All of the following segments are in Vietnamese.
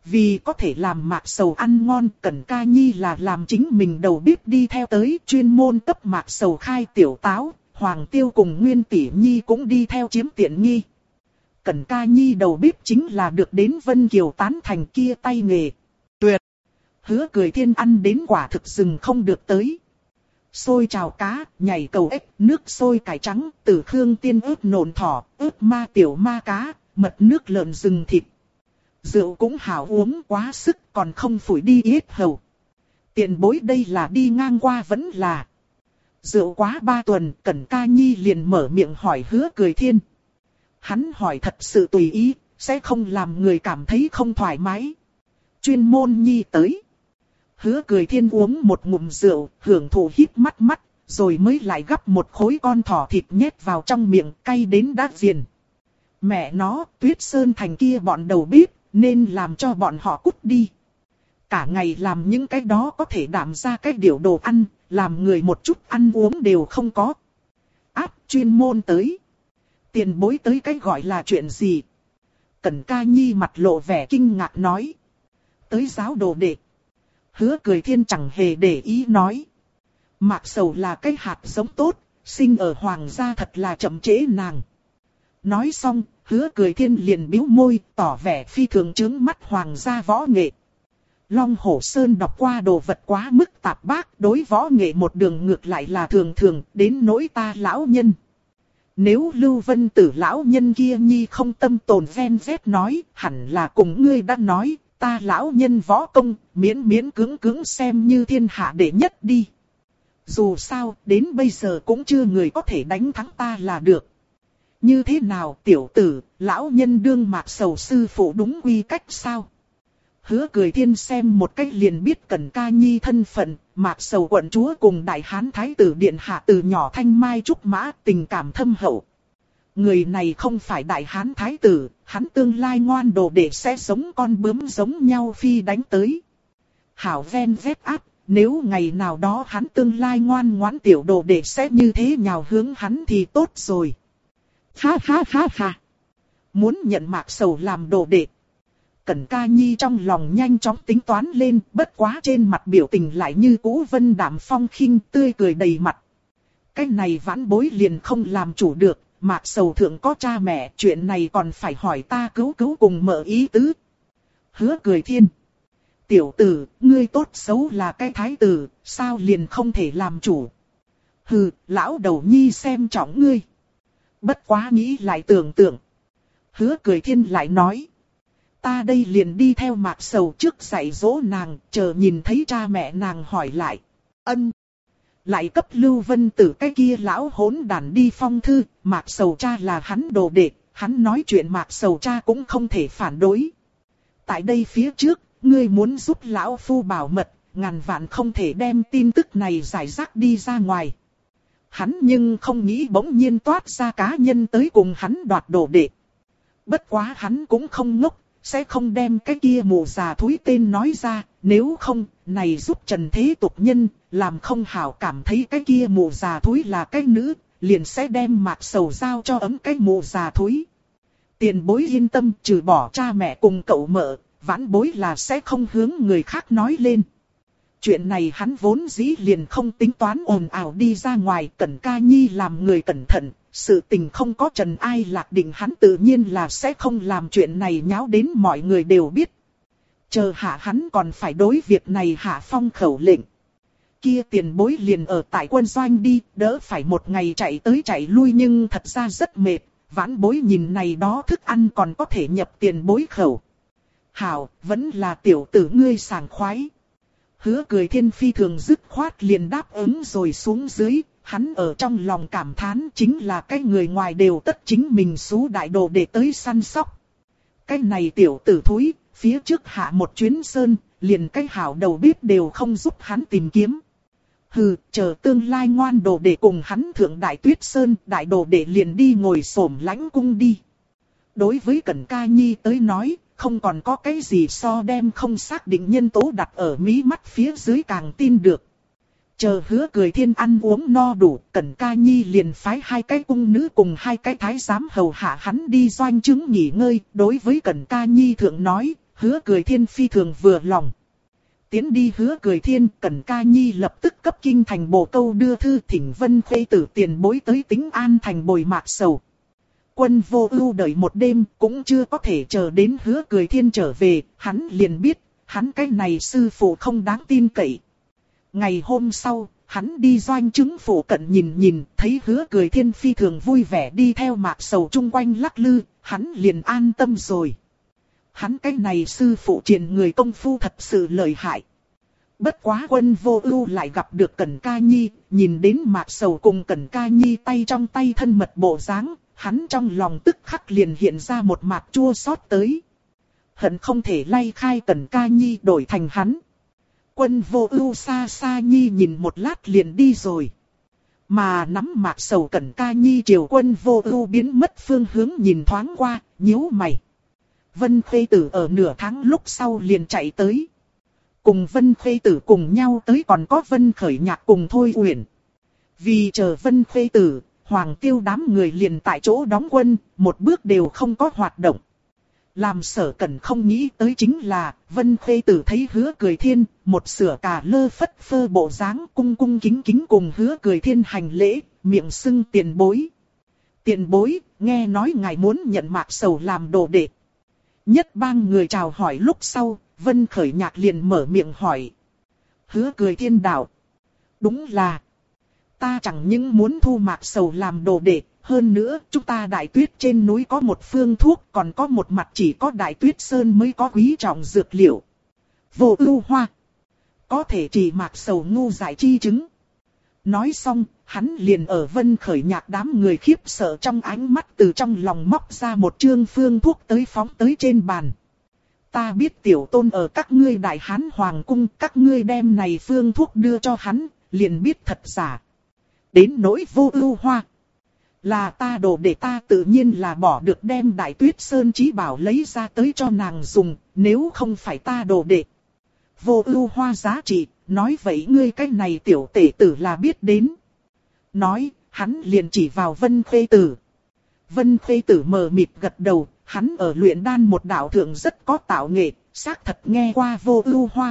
Vì có thể làm Mạc Sầu ăn ngon, Cẩn Ca Nhi là làm chính mình đầu bếp đi theo tới, chuyên môn cấp Mạc Sầu khai tiểu táo, Hoàng Tiêu cùng Nguyên Tỷ Nhi cũng đi theo chiếm tiện nghi. Cẩn Ca Nhi đầu bếp chính là được đến Vân Kiều tán thành kia tay nghề. Tuyệt! Hứa Cười Thiên ăn đến quả thực rừng không được tới. Xôi chảo cá, nhảy cầu ếch, nước sôi cải trắng, tử khương tiên ướp nộn thỏ, ướp ma tiểu ma cá, mật nước lợn rừng thịt. Rượu cũng hảo uống quá sức còn không phủi đi yết hầu. Tiền bối đây là đi ngang qua vẫn là. Rượu quá 3 tuần, Cẩn Ca Nhi liền mở miệng hỏi Hứa Cười Thiên. Hắn hỏi thật sự tùy ý, sẽ không làm người cảm thấy không thoải mái. Chuyên môn Nhi tới. Hứa Cười Thiên uống một ngụm rượu, hưởng thụ híp mắt, rồi mới lại gắp một khối con thỏ thịt nhét vào trong miệng, cay đến đát viền. Mẹ nó, Tuyết Sơn Thành kia bọn đầu bếp, nên làm cho bọn họ cút đi. Cả ngày làm những cái đó có thể đảm ra cái điều đồ ăn, làm người một chút ăn uống đều không có. Áp chuyên môn tới. Tiền bối tới cái gọi là chuyện gì? Cẩn Ca Nhi mặt lộ vẻ kinh ngạc nói. Tới giáo đồ đệ. Hứa Cười Thiên chẳng hề để ý nói. Mạc Sầu là cái hạt giống tốt, sinh ở hoàng gia thật là chậm trễ nàng. Nói xong, Hứa Cười Thiên liền bĩu môi, tỏ vẻ phi thường trướng mắt hoàng gia võ nghệ. Long Hổ Sơn đọc qua đồ vật quá mức tạp bác, đối võ nghệ một đường ngược lại là thường thường, đến nỗi ta lão nhân. Nếu Lưu Vân Tử lão nhân kia nhi không tâm tồn ven vét nói, hẳn là cùng ngươi đã nói, ta lão nhân võ công, miễn cưỡng xem như thiên hạ đệ nhất đi. Dù sao, đến bây giờ cũng chưa người có thể đánh thắng ta là được. Như thế nào tiểu tử, lão nhân đương Mạc Sầu sư phụ đúng quy cách sao? Hứa Cười Thiên xem một cách liền biết Cẩn Ca Nhi thân phận, Mạc Sầu quận chúa cùng Đại Hán Thái tử Điện Hạ từ nhỏ thanh mai trúc mã, tình cảm thâm hậu. Người này không phải Đại Hán Thái tử, hắn tương lai ngoan đồ đệ sẽ giống con bướm giống nhau phi đánh tới. Hảo ven vét áp, nếu ngày nào đó hắn tương lai ngoan ngoãn tiểu đồ đệ sẽ như thế nhào hướng hắn thì tốt rồi. Ha ha ha ha. Muốn nhận Mạc Sầu làm đồ đệ. Cẩn Ca Nhi trong lòng nhanh chóng tính toán lên, bất quá trên mặt biểu tình lại như cũ vân đạm phong khinh, tươi cười đầy mặt. Cái này vãn bối liền không làm chủ được, Mạc Sầu thượng có cha mẹ, chuyện này còn phải hỏi ta cứu cùng mở ý tứ. Hứa Cười Thiên. Tiểu tử, ngươi tốt xấu là cái thái tử, sao liền không thể làm chủ? Hừ, lão đầu nhi xem trọng ngươi. Bất quá nghĩ lại tưởng. Hứa Cười Thiên lại nói. Ta đây liền đi theo Mạc Sầu trước dạy dỗ nàng, chờ nhìn thấy cha mẹ nàng hỏi lại. Ân. Lại cấp Lưu Vân Tử cái kia lão hỗn đản đi phong thư, Mạc Sầu cha là hắn đồ đệ, hắn nói chuyện Mạc Sầu cha cũng không thể phản đối. Tại đây phía trước, ngươi muốn giúp lão phu bảo mật, ngàn vạn không thể đem tin tức này giải rác đi ra ngoài. Hắn nhưng không nghĩ bỗng nhiên toát ra cá nhân tới cùng hắn đoạt đồ đệ. Bất quá hắn cũng không ngốc, sẽ không đem cái kia mụ già thúi tên nói ra, nếu không, này giúp trần thế tục nhân, làm không hảo cảm thấy cái kia mụ già thúi là cái nữ, liền sẽ đem Mạc Sầu giao cho ấm cái mụ già thúi. Tiền bối yên tâm, trừ bỏ cha mẹ cùng cậu mợ, vãn bối là sẽ không hướng người khác nói lên. Chuyện này hắn vốn dĩ liền không tính toán ồn ào đi ra ngoài, Cẩn Ca Nhi làm người cẩn thận, sự tình không có trần ai lạc định hắn tự nhiên là sẽ không làm chuyện này nháo đến mọi người đều biết. Chờ hạ hắn còn phải đối việc này hạ phong khẩu lệnh. Kia tiền bối liền ở tại quân doanh đi, đỡ phải một ngày chạy tới chạy lui nhưng thật ra rất mệt, vãn bối nhìn này đó thức ăn còn có thể nhập tiền bối khẩu. Hảo, vẫn là tiểu tử ngươi sảng khoái. Hứa Cười Thiên phi thường dứt khoát liền đáp ứng rồi xuống dưới, hắn ở trong lòng cảm thán chính là cái người ngoài đều tất chính mình xú đại đồ để tới săn sóc. Cái này tiểu tử thúi, phía trước hạ một chuyến sơn, liền cái hảo đầu bếp đều không giúp hắn tìm kiếm. Hừ, chờ tương lai ngoan đồ để cùng hắn thượng đại tuyết sơn, đại đồ để liền đi ngồi xổm lãnh cung đi. Đối với Cẩn Ca Nhi tới nói, không còn có cái gì so đem không xác định nhân tố đặt ở mí mắt phía dưới càng tin được. Chờ Hứa Cười Thiên ăn uống no đủ, Cẩn Ca Nhi liền phái 2 cái cung nữ cùng 2 cái thái giám hầu hạ hắn đi doanh trướng nghỉ ngơi. Đối với Cẩn Ca Nhi thượng nói, Hứa Cười Thiên phi thường vừa lòng. Tiến đi Hứa Cười Thiên, Cẩn Ca Nhi lập tức cấp kinh thành bổ câu đưa thư thỉnh Vân Khê Tử tiền bối tới Tĩnh An thành bồi Mạc Sầu. Quân Vô Ưu đợi một đêm cũng chưa có thể chờ đến Hứa Cười Thiên trở về, hắn liền biết, hắn cái này sư phụ không đáng tin cậy. Ngày hôm sau, hắn đi doanh trướng phủ cận nhìn, thấy Hứa Cười Thiên phi thường vui vẻ đi theo Mạc Sầu chung quanh lắc lư, hắn liền an tâm rồi. Hắn cái này sư phụ truyền người công phu thật sự lợi hại. Bất quá Quân Vô Ưu lại gặp được Cẩn Ca Nhi, nhìn đến Mạc Sầu cùng Cẩn Ca Nhi tay trong tay thân mật bộ dáng, hắn trong lòng tức khắc liền hiện ra một mặt chua xót tới. Hận không thể lay khai Cẩn Ca Nhi đổi thành hắn. Quân Vô Ưu xa xa nhi nhìn một lát liền đi rồi. Mà nắm Mạc Sầu Cẩn Ca Nhi chiều Quân Vô Ưu biến mất phương hướng nhìn thoáng qua, nhíu mày. Vân Khê Tử ở nửa tháng lúc sau liền chạy tới. Cùng Vân Khê Tử cùng nhau tới còn có Vân Khởi Nhạc cùng Thôi Uyển. Vì chờ Vân Khê Tử, Hoàng Tiêu đám người liền tại chỗ đóng quân, một bước đều không có hoạt động. Làm Sở Cẩn không nghĩ tới chính là, Vân Khê Tử thấy Hứa Cười Thiên, một sửa cà lơ phất phơ bộ dáng cung cung kính kính cùng Hứa Cười Thiên hành lễ, miệng xưng tiền bối. Tiền bối, nghe nói ngài muốn nhận Mạc Sầu làm đồ đệ. Nhất bang người chào hỏi lúc sau, Vân Khởi Nhạc liền mở miệng hỏi. Hứa Cười Thiên đạo. Đúng là, ta chẳng những muốn thu Mạc Sầu làm đồ đệ, hơn nữa chúng ta Đại Tuyết trên núi có một phương thuốc, còn có một mặt chỉ có Đại Tuyết Sơn mới có quý trọng dược liệu. Vô Ưu Hoa. Có thể trị Mạc Sầu ngu dại chi chứng. Nói xong, hắn liền ở Vân Khởi Nhạc đám người khiếp sợ trong ánh mắt từ trong lòng móc ra một chương phương thuốc tới phóng tới trên bàn. Ta biết tiểu tôn ở các ngươi Đại Hán Hoàng cung, các ngươi đem này phương thuốc đưa cho hắn, liền biết thật giả. Đến nỗi Vô Ưu Hoa. Là ta đồ để ta tự nhiên là bỏ được đem Đại Tuyết Sơn chí bảo lấy ra tới cho nàng dùng, nếu không phải ta đồ đệ. Vô Ưu Hoa giá trị, nói vậy ngươi cái này tiểu tể tử là biết đến. Nói, hắn liền chỉ vào Vân Khê Tử. Vân Khê Tử mờ mịt gật đầu, hắn ở luyện đan một đạo thượng rất có tạo nghệ, xác thật nghe qua Vô Ưu Hoa.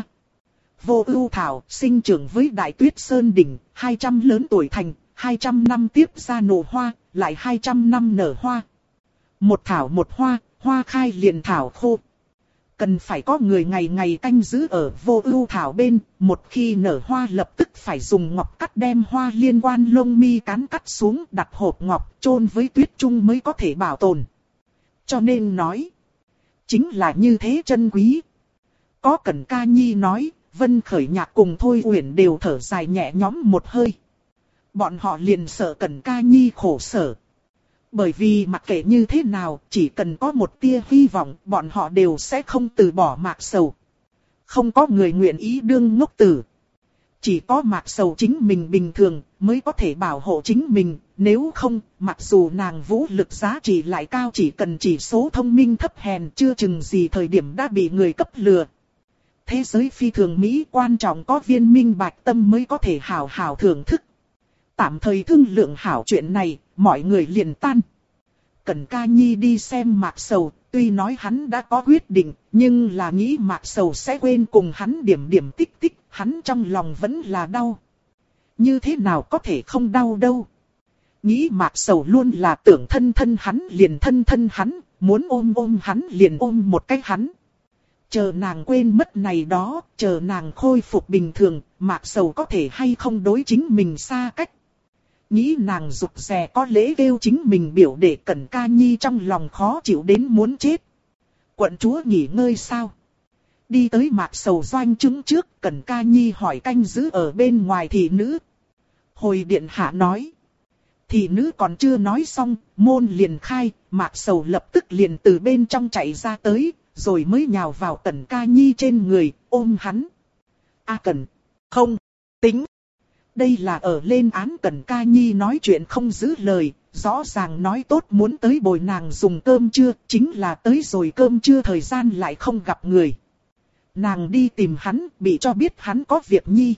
Vô Ưu Thảo sinh trưởng với Đại Tuyết Sơn đỉnh, 200 lớn tuổi thành, 200 năm tiếp ra nổ hoa, lại 200 năm nở hoa. Một thảo một hoa, hoa khai liền thảo khô. Cần phải có người ngày ngày canh giữ ở Vô Ưu Thảo bên, một khi nở hoa lập tức phải dùng ngọc cắt đem hoa liên quan lông mi cán cắt xuống, đặt hộp ngọc chôn với tuyết trung mới có thể bảo tồn. Cho nên nói, chính là như thế chân quý. Có Cẩn Ca Nhi nói, Vân Khởi Nhạc cùng Thôi Uyển đều thở dài nhẹ nhõm một hơi. Bọn họ liền sợ Cẩn Ca Nhi khổ sở. Bởi vì mặc kệ như thế nào, chỉ cần có một tia hy vọng, bọn họ đều sẽ không từ bỏ Mạc Sầu. Không có người nguyện ý đương ngốc tử. Chỉ có Mạc Sầu chính mình bình thường, mới có thể bảo hộ chính mình. Nếu không, mặc dù nàng vũ lực giá trị lại cao, chỉ cần chỉ số thông minh thấp hèn, chưa chừng gì thời điểm đã bị người cấp lừa. Thế giới phi thường Mỹ quan trọng có viên minh bạch tâm mới có thể hào hào thưởng thức. Tạm thời thương lượng hảo chuyện này, mọi người liền tan. Cẩn Ca Nhi đi xem Mạc Sầu, tuy nói hắn đã có quyết định, nhưng là nghĩ Mạc Sầu sẽ quên cùng hắn điểm điểm tích tích, hắn trong lòng vẫn là đau. Như thế nào có thể không đau đâu. Nghĩ Mạc Sầu luôn là tưởng thân thân hắn liền thân thân hắn, muốn ôm hắn liền ôm một cái hắn. Chờ nàng quên mất này đó, chờ nàng khôi phục bình thường, Mạc Sầu có thể hay không đối chính mình xa cách. Nghĩ nàng rụt rè có lễ kêu chính mình biểu để Cẩn Ca Nhi trong lòng khó chịu đến muốn chết. Quận chúa nghỉ ngơi sao? Đi tới Mạc Sầu doanh trướng trước, Cẩn Ca Nhi hỏi canh giữ ở bên ngoài thị nữ. Hồi điện hạ nói. Thị nữ còn chưa nói xong, môn liền khai, Mạc Sầu lập tức liền từ bên trong chạy ra tới, rồi mới nhào vào Cẩn Ca Nhi trên người, ôm hắn. A Cẩn, không, tính. Đây là ở lên án Cẩn Ca Nhi nói chuyện không giữ lời, rõ ràng nói tốt muốn tới bồi nàng dùng cơm trưa, chính là tới rồi cơm trưa thời gian lại không gặp người. Nàng đi tìm hắn, bị cho biết hắn có việc nhi.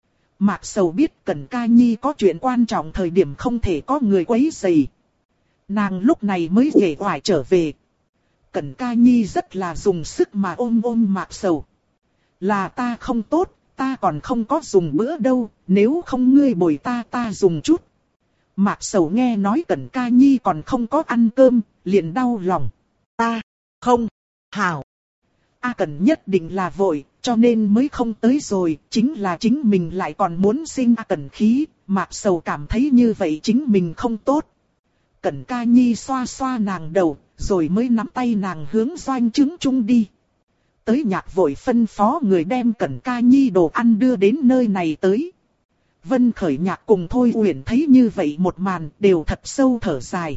Mạc Sầu biết Cẩn Ca Nhi có chuyện quan trọng thời điểm không thể có người quấy rầy. Nàng lúc này mới uể oải trở về. Cẩn Ca Nhi rất là dùng sức mà ôm Mạc Sầu. Là ta không tốt, ta còn không có dùng bữa đâu, nếu không ngươi bồi ta dùng chút. Mạc Sầu nghe nói Cẩn Ca Nhi còn không có ăn cơm, liền đau lòng. Ta, không, hảo. Cẩn nhất định là vội, cho nên mới không tới rồi, chính là chính mình lại còn muốn sinh Cẩn khí, Mạc Sầu cảm thấy như vậy chính mình không tốt. Cẩn Ca Nhi xoa xoa nàng đầu, rồi mới nắm tay nàng hướng Doanh Trứng Trung đi. Tới Nhạc vội phân phó người đem Cẩn Ca Nhi đồ ăn đưa đến nơi này tới. Vân Khởi Nhạc cùng Thôi Uyển thấy như vậy một màn đều thật sâu thở dài.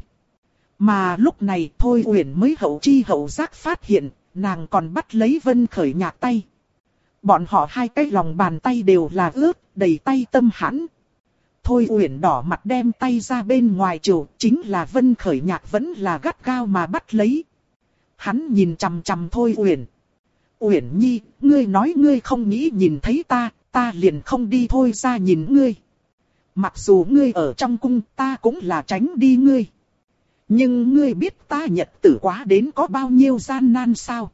Mà lúc này Thôi Uyển mới hậu chi hậu giác phát hiện, nàng còn bắt lấy Vân Khởi Nhạc tay. Bọn họ hai cái lòng bàn tay đều là ướt, đầy tay tâm hãn. Thôi Uyển đỏ mặt đem tay ra bên ngoài chịu, chính là Vân Khởi Nhạc vẫn là gắt gao mà bắt lấy. Hắn nhìn chằm chằm Thôi Uyển. Uyển Nhi, ngươi nói ngươi không nghĩ nhìn thấy ta liền không đi thôi ra nhìn ngươi. Mặc dù ngươi ở trong cung, ta cũng là tránh đi ngươi. Nhưng ngươi biết ta nhật tử quá đến có bao nhiêu gian nan sao?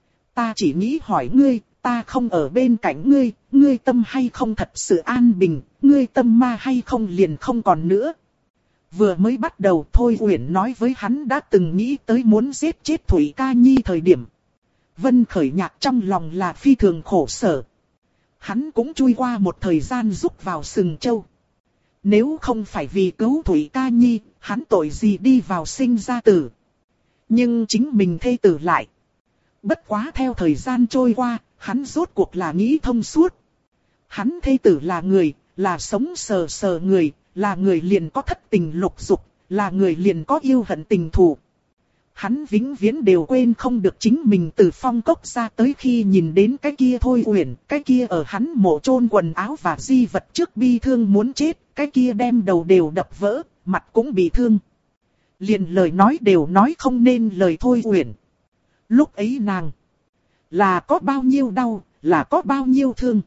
Ta chỉ nghĩ hỏi ngươi, ta không ở bên cạnh ngươi, ngươi tâm hay không thật sự an bình, ngươi tâm ma hay không liền không còn nữa. Vừa mới bắt đầu Thôi Uyển nói với hắn đã từng nghĩ tới muốn giết chết Thủy Ca Nhi thời điểm. Vân Khởi Nhạc trong lòng là phi thường khổ sở. Hắn cũng chui qua một thời gian rúc vào sừng châu. Nếu không phải vì cứu Thủy Ca Nhi, hắn tội gì đi vào sinh ra tử. Nhưng chính mình thê tử lại. Bất quá theo thời gian trôi qua, hắn rốt cuộc là nghĩ thông suốt. Hắn thê tử là người, là sống sờ sờ người, là người liền có thất tình lục dục, là người liền có yêu hận tình thù. Hắn vĩnh viễn đều quên không được chính mình từ phong cốc ra tới khi nhìn đến cái kia Thôi Uyển, cái kia ở hắn mộ chôn quần áo và di vật trước bi thương muốn chết, cái kia đem đầu đều đập vỡ, mặt cũng bị thương. Liền lời nói đều nói không nên lời Thôi Uyển. Lúc ấy nàng là có bao nhiêu đau, là có bao nhiêu thương.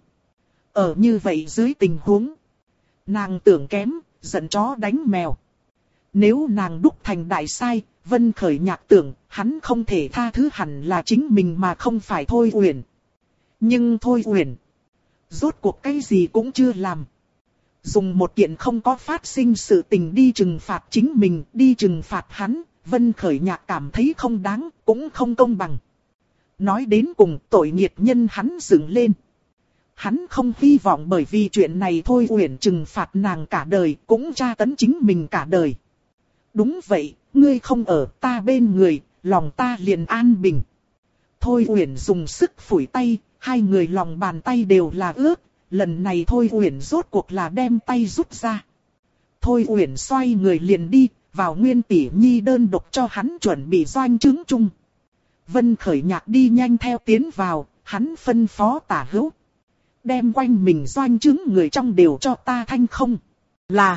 Ở như vậy dưới tình huống, nàng tưởng kém, giận chó đánh mèo. Nếu nàng đúc thành đại sai, Vân Khởi Nhạc tưởng hắn không thể tha thứ hẳn là chính mình mà không phải Thôi Uyển. Nhưng Thôi Uyển rốt cuộc cái gì cũng chưa làm. Dùng một kiện không có phát sinh sự tình đi trừng phạt chính mình, đi trừng phạt hắn, Vân Khởi Nhạc cảm thấy không đáng, cũng không công bằng. Nói đến cùng tội nghiệt nhân hắn dựng lên. Hắn không hy vọng bởi vì chuyện này Thôi Uyển trừng phạt nàng cả đời, cũng tra tấn chính mình cả đời. Đúng vậy, ngươi không ở ta bên người, lòng ta liền an bình. Thôi Uyển dùng sức phủi tay, hai người lòng bàn tay đều là ướt. Lần này Thôi Uyển rốt cuộc là đem tay rút ra. Thôi Uyển xoay người liền đi, vào Nguyên Tỷ Nhi đơn độc cho hắn chuẩn bị Doanh Trứng Trung. Vân Khởi Nhạc đi nhanh theo tiến vào, hắn phân phó Tả Hữu. Đem quanh mình Doanh Trứng người trong đều cho ta thanh không. Là.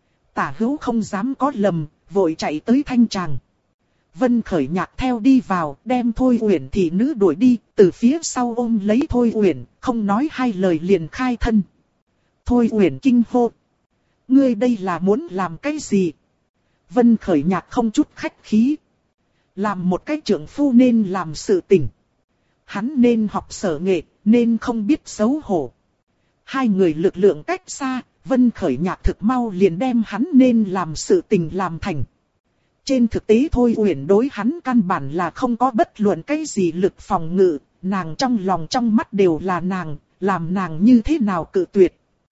Tả Hữu không dám có lầm, vội chạy tới thanh tràng. Vân Khởi Nhạc theo đi vào, đem Thôi Uyển thị nữ đuổi đi, từ phía sau ôm lấy Thôi Uyển, không nói hai lời liền khai thân. Thôi Uyển kinh hô. Ngươi đây là muốn làm cái gì? Vân Khởi Nhạc không chút khách khí. Làm một cái trưởng phu nên làm sự tình. Hắn nên học sở nghệ, nên không biết xấu hổ. Hai người lực lượng cách xa, Vân Khởi Nhạc thực mau liền đem hắn nên làm sự tình làm thành. Trên thực tế Thôi Uyển đối hắn căn bản là không có bất luận cái gì lực phòng ngự, nàng trong lòng trong mắt đều là nàng, làm nàng như thế nào cự tuyệt.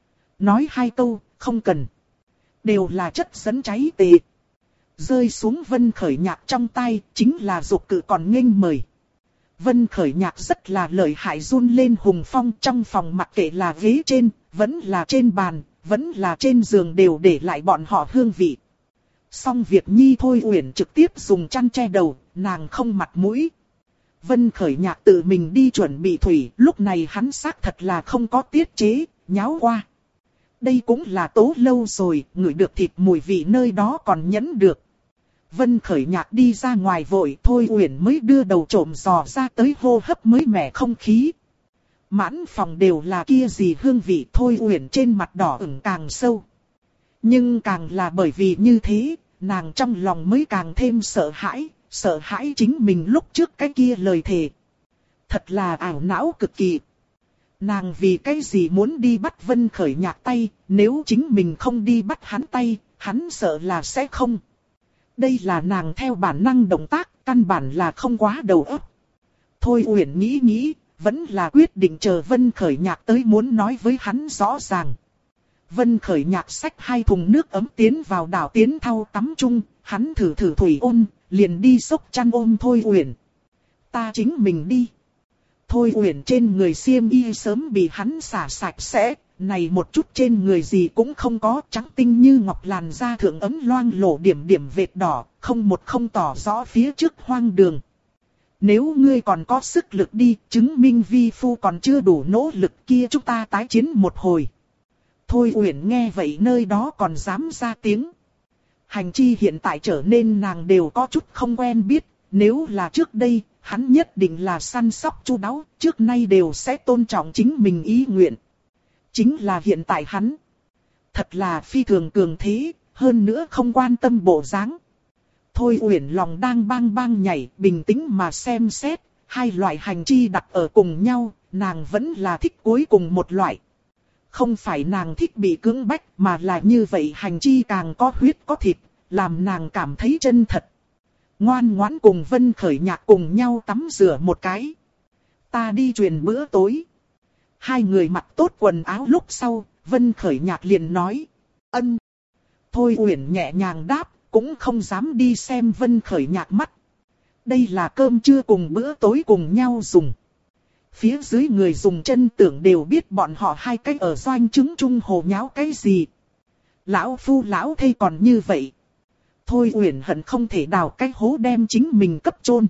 Nói hai câu, không cần. Đều là chất dẫn cháy tệ. Rơi xuống Vân Khởi Nhạc trong tay, chính là dục cự còn nghênh mời. Vân Khởi Nhạc rất là lợi hại run lên hùng phong trong phòng, mặc kệ là ghế trên, vẫn là trên bàn, vẫn là trên giường đều để lại bọn họ hương vị. Xong việc nhi Thôi Uyển trực tiếp dùng chăn che đầu, nàng không mặt mũi. Vân Khởi Nhạc tự mình đi chuẩn bị thủy, lúc này hắn xác thật là không có tiết chế, nháo qua. Đây cũng là tố lâu rồi, ngửi được thịt mùi vị nơi đó còn nhẫn được. Vân Khởi Nhạc đi ra ngoài vội, Thôi Uyển mới đưa đầu trộm dò ra tới hô hấp mới mẻ không khí. Mãn phòng đều là kia gì hương vị, Thôi Uyển trên mặt đỏ ửng càng sâu. Nhưng càng là bởi vì như thế, nàng trong lòng mới càng thêm sợ hãi, sợ hãi chính mình lúc trước cái kia lời thề. Thật là ảo não cực kỳ. Nàng vì cái gì muốn đi bắt Vân Khởi Nhạc tay, nếu chính mình không đi bắt hắn tay, hắn sợ là sẽ không. Đây là nàng theo bản năng động tác, căn bản là không quá đầu óc. Thôi Uyển nghĩ nghĩ, vẫn là quyết định chờ Vân Khởi Nhạc tới muốn nói với hắn rõ ràng. Vân Khởi Nhạc xách 2 thùng nước ấm tiến vào đảo Tiến Thao tắm chung, hắn thử thủy ôn, liền đi xốc chăn ôm Thôi Uyển. Ta chính mình đi. Thôi Uyển trên người xiêm y sớm bị hắn xả sạch sẽ, này một chút trên người gì cũng không có, trắng tinh như ngọc làn da thượng ấm loang lổ điểm điểm vệt đỏ, không tỏ rõ phía trước hoang đường. Nếu ngươi còn có sức lực đi, chứng minh vi phu còn chưa đủ nỗ lực kia chúng ta tái chiến một hồi. Thôi Uyển nghe vậy nơi đó còn dám ra tiếng. Hành chi hiện tại trở nên nàng đều có chút không quen biết, nếu là trước đây, hắn nhất định là săn sóc chu đáo, trước nay đều sẽ tôn trọng chính mình ý nguyện. Chính là hiện tại hắn. Thật là phi thường cường thế, hơn nữa không quan tâm bộ dáng. Thôi Uyển lòng đang bang bang nhảy, bình tĩnh mà xem xét, hai loại hành chi đặt ở cùng nhau, nàng vẫn là thích cuối cùng một loại. Không phải nàng thích bị cưỡng bách, mà là như vậy hành chi càng có huyết có thịt, làm nàng cảm thấy chân thật. Ngoan ngoãn cùng Vân Khởi Nhạc cùng nhau tắm rửa một cái. Ta đi truyền bữa tối. Hai người mặc tốt quần áo lúc sau, Vân Khởi Nhạc liền nói. Ân. Thôi Uyển nhẹ nhàng đáp, cũng không dám đi xem Vân Khởi Nhạc mắt. Đây là cơm trưa cùng bữa tối cùng nhau dùng. Phía dưới người dùng chân tưởng đều biết bọn họ hai cái ở doanh trứng chung hồ nháo cái gì. Lão phu lão thây còn như vậy. Thôi Uyển hận không thể đào cái hố đem chính mình cấp chôn.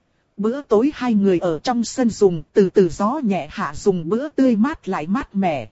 Bữa tối hai người ở trong sân dùng, từ từ gió nhẹ hạ dùng bữa tươi mát lại mát mẻ.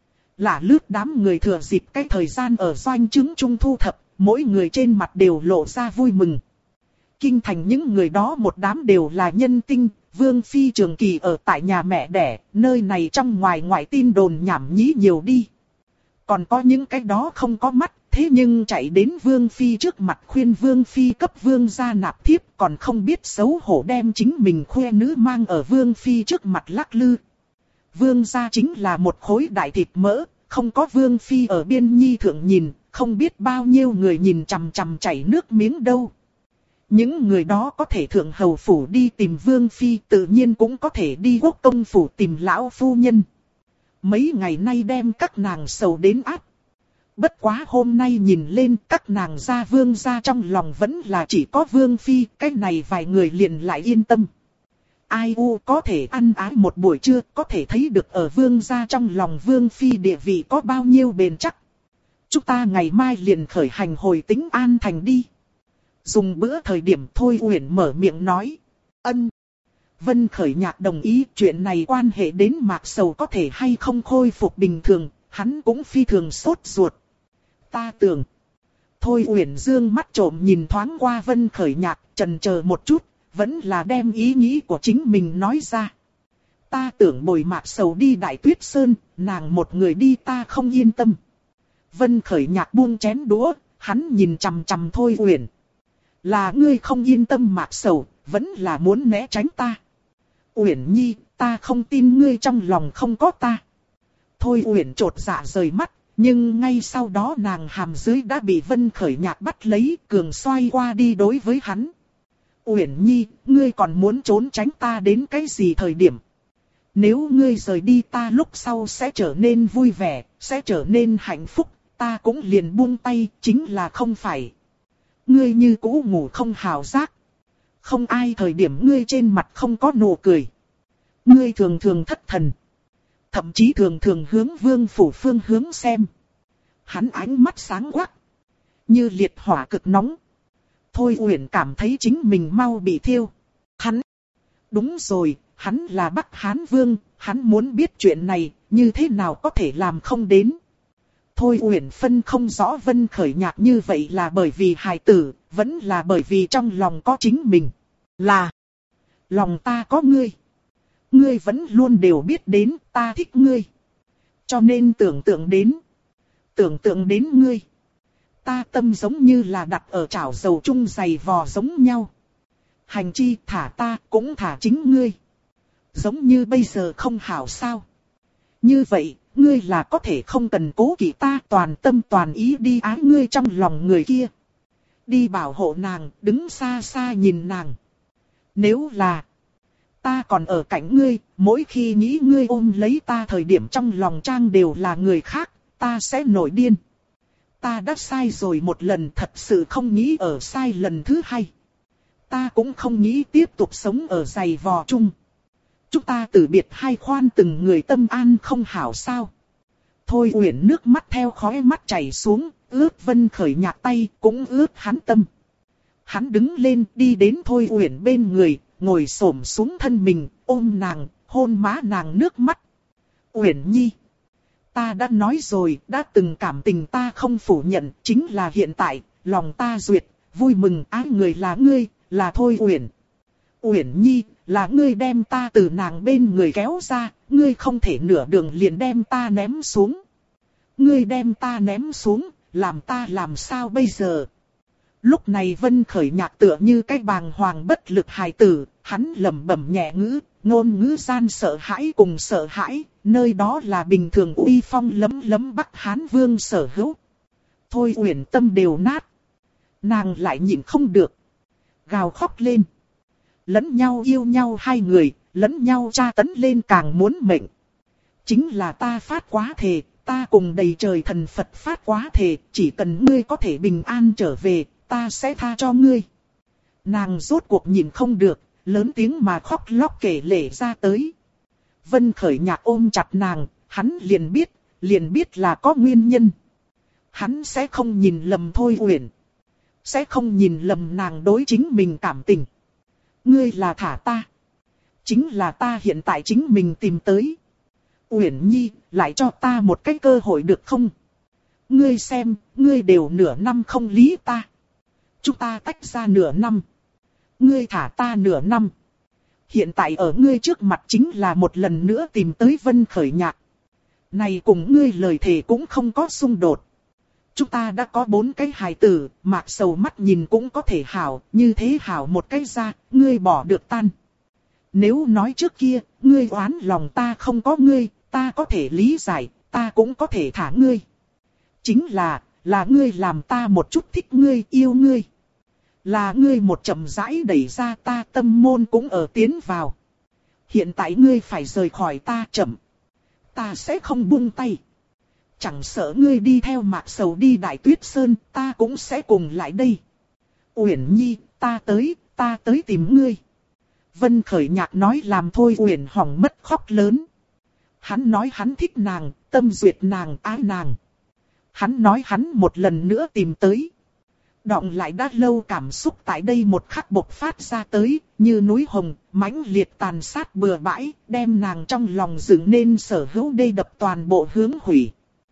Lả lướt đám người thừa dịp cái thời gian ở doanh trứng chung thu thập, mỗi người trên mặt đều lộ ra vui mừng. Kinh thành những người đó một đám đều là nhân tinh, Vương Phi trường kỳ ở tại nhà mẹ đẻ, nơi này trong ngoài ngoại tin đồn nhảm nhí nhiều đi. Còn có những cái đó không có mắt, thế nhưng chạy đến Vương Phi trước mặt khuyên Vương Phi cấp Vương gia nạp thiếp, còn không biết xấu hổ đem chính mình khoe nữ mang ở Vương Phi trước mặt lắc lư. Vương gia chính là một khối đại thịt mỡ, không có Vương Phi ở biên nhi thượng nhìn, không biết bao nhiêu người nhìn chằm chằm chảy nước miếng đâu. Những người đó có thể thượng hầu phủ đi tìm Vương Phi, tự nhiên cũng có thể đi quốc công phủ tìm lão phu nhân. Mấy ngày nay đem các nàng sầu đến áp. Bất quá hôm nay nhìn lên các nàng gia Vương gia trong lòng vẫn là chỉ có Vương Phi, cái này vài người liền lại yên tâm. Ai u có thể ăn ái một buổi trưa, có thể thấy được ở Vương gia trong lòng Vương Phi địa vị có bao nhiêu bền chắc. Chúng ta ngày mai liền khởi hành hồi Tĩnh An thành đi. Dùng bữa thời điểm Thôi Uyển mở miệng nói. Ân. Vân Khởi Nhạc đồng ý, chuyện này quan hệ đến Mạc Sầu có thể hay không khôi phục bình thường, hắn cũng phi thường sốt ruột. Ta tưởng. Thôi Uyển dương mắt trộm nhìn thoáng qua Vân Khởi Nhạc, chần chờ một chút, vẫn là đem ý nghĩ của chính mình nói ra. Ta tưởng bồi Mạc Sầu đi Đại Tuyết Sơn, nàng một người đi ta không yên tâm. Vân Khởi Nhạc buông chén đũa, hắn nhìn chằm chằm Thôi Uyển. Là ngươi không yên tâm Mạc Sầu, vẫn là muốn né tránh ta. Uyển Nhi, ta không tin ngươi trong lòng không có ta. Thôi Uyển chột dạ rời mắt, nhưng ngay sau đó nàng hàm dưới đã bị Vân Khởi Nhạc bắt lấy, cường xoay qua đi đối với hắn. Uyển Nhi, ngươi còn muốn trốn tránh ta đến cái gì thời điểm? Nếu ngươi rời đi ta lúc sau sẽ trở nên vui vẻ, sẽ trở nên hạnh phúc, ta cũng liền buông tay, chính là không phải. Ngươi như cũ ngủ không hào giác. Không ai thời điểm ngươi trên mặt không có nụ cười. Ngươi thường thường thất thần. Thậm chí thường thường hướng Vương phủ phương hướng xem. Hắn ánh mắt sáng quắc. Như liệt hỏa cực nóng. Thôi Uyển cảm thấy chính mình mau bị thiêu. Hắn. Đúng rồi, hắn là Bắc Hán Vương. Hắn muốn biết chuyện này, như thế nào có thể làm không đến. Thôi Uyển phân không rõ Vân Khởi Nhạc như vậy là bởi vì hài tử, vẫn là bởi vì trong lòng có chính mình. Là. Lòng ta có ngươi. Ngươi vẫn luôn đều biết đến ta thích ngươi. Cho nên tưởng tượng đến ngươi. Ta tâm giống như là đặt ở chảo dầu chung dày vò giống nhau. Hành chi thả ta cũng thả chính ngươi. Giống như bây giờ không hảo sao. Như vậy, ngươi là có thể không cần cố kỵ ta toàn tâm toàn ý đi ái ngươi trong lòng người kia. Đi bảo hộ nàng, đứng xa xa nhìn nàng. Nếu là ta còn ở cạnh ngươi, mỗi khi nghĩ ngươi ôm lấy ta thời điểm trong lòng trang đều là người khác, ta sẽ nổi điên. Ta đã sai rồi một lần, thật sự không nghĩ ở sai lần thứ hai. Ta cũng không nghĩ tiếp tục sống ở giày vò chung. Chúng ta từ biệt hai khoan từng người tâm an không hảo sao. Thôi Uyển nước mắt theo khóe mắt chảy xuống, ướt Vân Khởi Nhạc tay cũng ướt hắn tâm. Hắn đứng lên đi đến Thôi Uyển bên người, ngồi xổm xuống thân mình, ôm nàng, hôn má nàng nước mắt. Uyển Nhi, ta đã nói rồi, đã từng cảm tình ta không phủ nhận, chính là hiện tại, lòng ta duyệt, vui mừng ái người là ngươi, là Thôi Uyển. Uyển Nhi, là ngươi đem ta từ nàng bên người kéo ra, ngươi không thể nửa đường liền đem ta ném xuống. Ngươi đem ta ném xuống, làm ta làm sao bây giờ? Lúc này Vân Khởi Nhạc tựa như cái bàng hoàng bất lực hài tử, hắn lẩm bẩm nhẹ ngữ, ngôn ngữ gian sợ hãi cùng sợ hãi, nơi đó là bình thường uy phong lấm lấm Bắc Hán Vương sở hữu. Thôi Uyển tâm đều nát. Nàng lại nhịn không được. Gào khóc lên. Lẫn nhau yêu nhau hai người, lẫn nhau tra tấn lên càng muốn mệnh. Chính là ta phát quá thề, ta cùng đầy trời thần Phật phát quá thề, chỉ cần ngươi có thể bình an trở về, ta sẽ tha cho ngươi. Nàng rốt cuộc nhìn không được, lớn tiếng mà khóc lóc kể lể ra tới. Vân Khởi Nhạc ôm chặt nàng, hắn liền biết là có nguyên nhân. Hắn sẽ không nhìn lầm Thôi Uyển. Sẽ không nhìn lầm nàng đối chính mình cảm tình. Ngươi là thả ta. Chính là ta hiện tại chính mình tìm tới. Uyển Nhi, lại cho ta một cái cơ hội được không? Ngươi xem, ngươi đều nửa năm không lý ta. Chúng ta tách ra nửa năm. Ngươi thả ta nửa năm. Hiện tại ở ngươi trước mặt chính là một lần nữa tìm tới Vân Khởi Nhạc. Này cùng ngươi lời thề cũng không có xung đột. Chúng ta đã có 4 cái hài tử, Mạc Sầu mắt nhìn cũng có thể hảo, như thế hảo một cái ra, ngươi bỏ được tan. Nếu nói trước kia, ngươi oán lòng ta không có ngươi, ta có thể lý giải, ta cũng có thể thả ngươi. Chính là ngươi làm ta một chút thích ngươi, yêu ngươi. Là ngươi một chậm rãi đẩy ra ta tâm môn cũng ở tiến vào. Hiện tại ngươi phải rời khỏi ta chậm. Ta sẽ không buông tay. Chẳng sợ ngươi đi theo Mạc Sầu đi Đại Tuyết Sơn, ta cũng sẽ cùng lại đây. Uyển Nhi, ta tới tìm ngươi. Vân Khởi Nhạc nói làm Thôi Uyển hỏng mất khóc lớn. Hắn nói hắn thích nàng, tâm duyệt nàng, ái nàng. Hắn nói hắn một lần nữa tìm tới. Đọng lại đã lâu cảm xúc tại đây một khắc bộc phát ra tới, như núi hồng, mãnh liệt tàn sát bừa bãi, đem nàng trong lòng dựng nên sở hữu đê đập toàn bộ hướng hủy.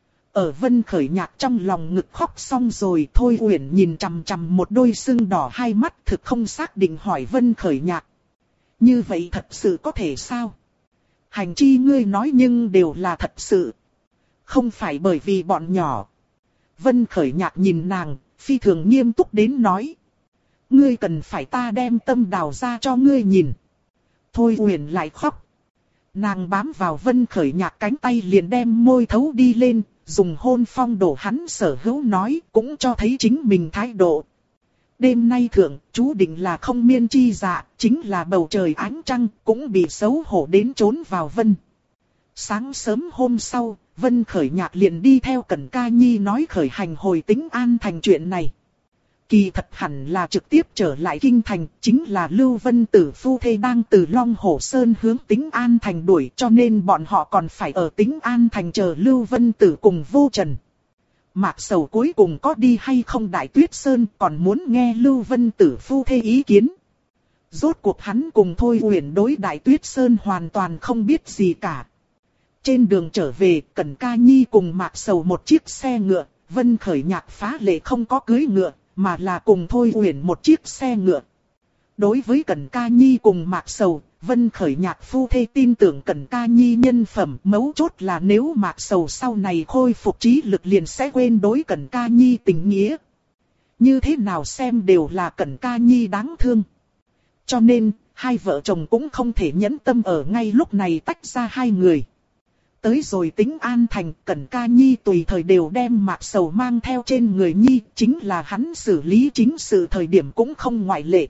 Ở Vân Khởi Nhạc trong lòng ngực khóc xong rồi, Thôi Uyển nhìn chằm chằm một đôi sưng đỏ hai mắt, thực không xác định hỏi Vân Khởi Nhạc. Như vậy thật sự có thể sao? Hành chi ngươi nói nhưng đều là thật sự. Không phải bởi vì bọn nhỏ. Vân Khởi Nhạc nhìn nàng, phi thường nghiêm túc đến nói. Ngươi cần phải ta đem tâm đào ra cho ngươi nhìn. Thôi Uyển lại khóc. Nàng bám vào Vân Khởi Nhạc cánh tay liền đem môi thấu đi lên, dùng hôn phong đổ hắn sở hữu nói, cũng cho thấy chính mình thái độ. Đêm nay thượng, chú định là không miên chi dạ, chính là bầu trời ánh trăng, cũng bị xấu hổ đến trốn vào Vân. Sáng sớm hôm sau, Vân Khởi Nhạc liền đi theo Cẩn Ca Nhi nói khởi hành hồi Tĩnh An thành chuyện này. Kỳ thật hẳn là trực tiếp trở lại kinh thành, chính là Lưu Vân Tử phu thê đang từ Long Hổ Sơn hướng Tĩnh An thành đuổi, cho nên bọn họ còn phải ở Tĩnh An thành chờ Lưu Vân Tử cùng Vô Trần. Mạc Sầu cuối cùng có đi hay không Đại Tuyết Sơn, còn muốn nghe Lưu Vân Tử phu thê ý kiến. Rốt cuộc hắn cùng Thôi Uyển đối Đại Tuyết Sơn hoàn toàn không biết gì cả. Trên đường trở về, Cẩn Ca Nhi cùng Mạc Sầu một chiếc xe ngựa, Vân Khởi Nhạc phá lệ không có cưỡi ngựa, mà là cùng Thôi Uyển một chiếc xe ngựa. Đối với Cẩn Ca Nhi cùng Mạc Sầu, Vân Khởi Nhạc phu thê tin tưởng Cẩn Ca Nhi nhân phẩm, mấu chốt là nếu Mạc Sầu sau này khôi phục trí lực liền sẽ quên đối Cẩn Ca Nhi tình nghĩa. Như thế nào xem đều là Cẩn Ca Nhi đáng thương. Cho nên, hai vợ chồng cũng không thể nhẫn tâm ở ngay lúc này tách ra hai người. Tới rồi tính an thành, Cẩn Ca Nhi tùy thời đều đem Mạc Sầu mang theo trên người Nhi, chính là hắn xử lý chính sự thời điểm cũng không ngoại lệ.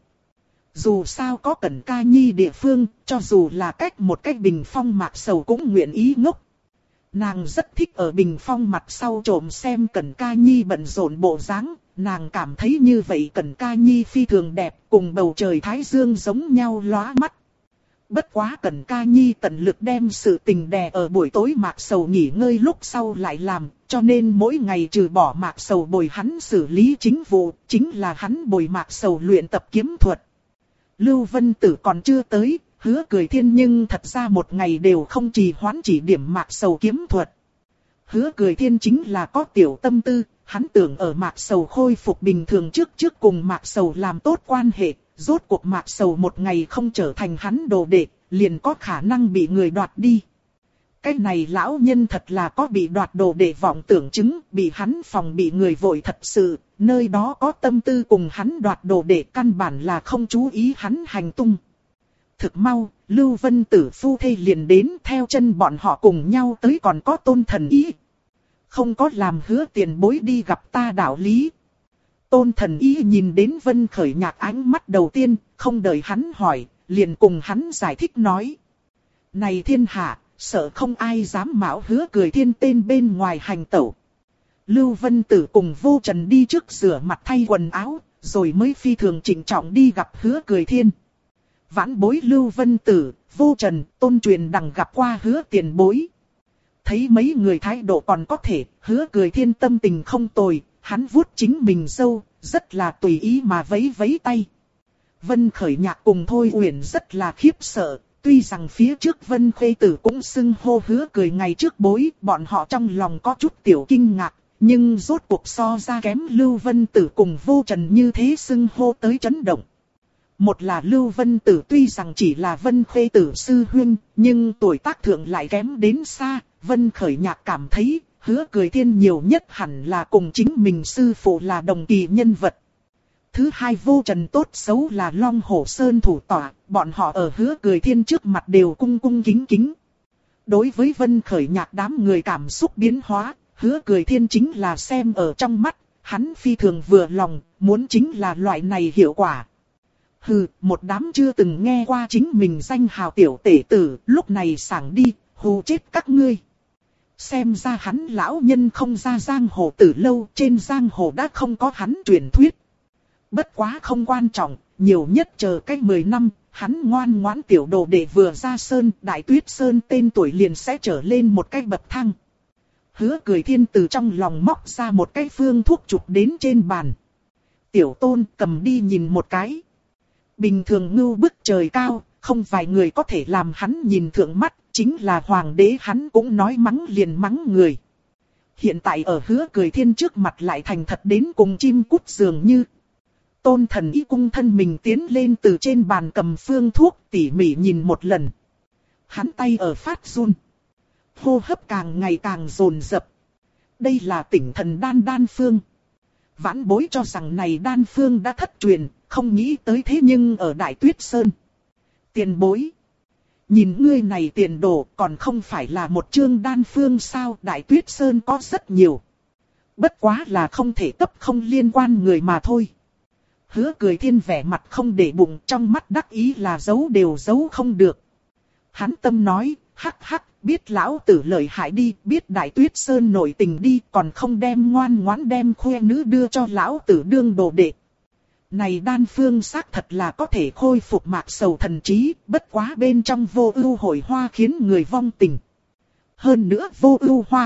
Dù sao có Cẩn Ca Nhi địa phương, cho dù là cách một cách bình phong Mạc Sầu cũng nguyện ý ngốc. Nàng rất thích ở bình phong mặt sau trộm xem Cẩn Ca Nhi bận rộn bộ dáng, nàng cảm thấy như vậy Cẩn Ca Nhi phi thường đẹp, cùng bầu trời thái dương giống nhau lóa mắt. Bất quá Cẩn Ca Nhi tận lực đem sự tình đè ở buổi tối Mạc Sầu nghỉ ngơi lúc sau lại làm, cho nên mỗi ngày trừ bỏ Mạc Sầu bồi hắn xử lý chính vụ, chính là hắn bồi Mạc Sầu luyện tập kiếm thuật. Lưu Vân Tử còn chưa tới, Hứa Cười Thiên nhưng thật ra một ngày đều không trì hoãn chỉ điểm Mạc Sầu kiếm thuật. Hứa Cười Thiên chính là có tiểu tâm tư, hắn tưởng ở Mạc Sầu khôi phục bình thường trước cùng Mạc Sầu làm tốt quan hệ, rốt cuộc Mạc Sầu một ngày không trở thành hắn đồ đệ, liền có khả năng bị người đoạt đi. Cái này lão nhân thật là có bị đoạt đồ đệ vọng tưởng chứng, bị hắn phòng bị người vội thật sự, nơi đó có tâm tư cùng hắn đoạt đồ đệ căn bản là không chú ý hắn hành tung. Thực mau, Lưu Vân Tử phu thê liền đến theo chân bọn họ cùng nhau tới còn có Tôn Thần Y. Không có làm Hứa tiền bối đi gặp ta đạo lý. Tôn Thần Y nhìn đến Vân Khởi Nhạc ánh mắt đầu tiên, không đợi hắn hỏi, liền cùng hắn giải thích nói. Này thiên hạ, sợ không ai dám mạo Hứa Cười Thiên tên bên ngoài hành tẩu. Lưu Vân Tử cùng Vô Trần đi trước rửa mặt thay quần áo, rồi mới phi thường trịnh trọng đi gặp Hứa Cười Thiên. Vãn bối Lưu Vân Tử, Vô Trần, Tôn Truyền đằng gặp qua Hứa tiền bối. Thấy mấy người thái độ còn có thể, Hứa Cười Thiên tâm tình không tồi, hắn vuốt chính mình râu, rất là tùy ý mà vẫy vẫy tay. Vân Khởi Nhạc cùng Thôi Uyển rất là khiếp sợ, tuy rằng phía trước Vân Khê Tử cũng xưng hô Hứa Cười ngày trước bối, bọn họ trong lòng có chút tiểu kinh ngạc, nhưng rốt cuộc so ra kém Lưu Vân Tử cùng Vô Trần như thế xưng hô tới chấn động. Một là Lưu Vân Tử tuy rằng chỉ là Vân Khê Tử sư huynh, nhưng tuổi tác thượng lại kém đến xa, Vân Khởi Nhạc cảm thấy Hứa Cười Thiên nhiều nhất hẳn là cùng chính mình sư phụ là đồng kỳ nhân vật. Thứ hai Vô Trần tốt xấu là Long Hổ Sơn thủ tọa, bọn họ ở Hứa Cười Thiên trước mặt đều cung cung kính kính. Đối với Vân Khởi Nhạc đám người cảm xúc biến hóa, Hứa Cười Thiên chính là xem ở trong mắt, hắn phi thường vừa lòng, muốn chính là loại này hiệu quả. Hừ, một đám chưa từng nghe qua chính mình danh hào tiểu tể tử, lúc này sảng đi, hù chết các ngươi. Xem ra hắn lão nhân không ra giang hồ từ lâu, trên giang hồ đã không có hắn truyền thuyết. Bất quá không quan trọng, nhiều nhất chờ cách 10 năm, hắn ngoan ngoãn tiểu đồ đệ vừa ra sơn, Đại Tuyết Sơn tên tuổi liền sẽ trở lên một cái bậc thang. Hứa Cười Thiên từ trong lòng móc ra một cái phương thuốc chụp đến trên bàn. Tiểu Tôn cầm đi nhìn một cái. Bình thường ngưu bức trời cao, không vài người có thể làm hắn nhìn thượng mắt, chính là hoàng đế hắn cũng nói mắng liền mắng người. Hiện tại ở Hứa Cười Thiên trước mặt lại thành thật đến cùng chim cút dường như. Tôn Thần Y cung thân mình tiến lên từ trên bàn cầm phương thuốc tỉ mỉ nhìn một lần. Hắn tay ở phát run. Hô hấp càng ngày càng dồn dập. Đây là Tỉnh Thần đan phương. Vãn bối cho rằng này đan phương đã thất truyền, không nghĩ tới thế nhưng ở Đại Tuyết Sơn. Tiền bối. Nhìn ngươi này tiền đồ còn không phải là một chương đan phương sao, Đại Tuyết Sơn có rất nhiều. Bất quá là không thể cấp không liên quan người mà thôi. Hứa Cười Thiên vẻ mặt không để bụng, trong mắt đắc ý là giấu đều giấu không được. Hắn tâm nói, hắc hắc, biết lão tử lợi hại đi, biết Đại Tuyết Sơn nổi tình đi, còn không đem ngoan ngoãn đem khoe nữ đưa cho lão tử đương đồ đệ. Này đan phương xác thật là có thể khôi phục Mạc Sầu thần trí, bất quá bên trong vô ưu hội hoa khiến người vong tình. Hơn nữa vô ưu hoa.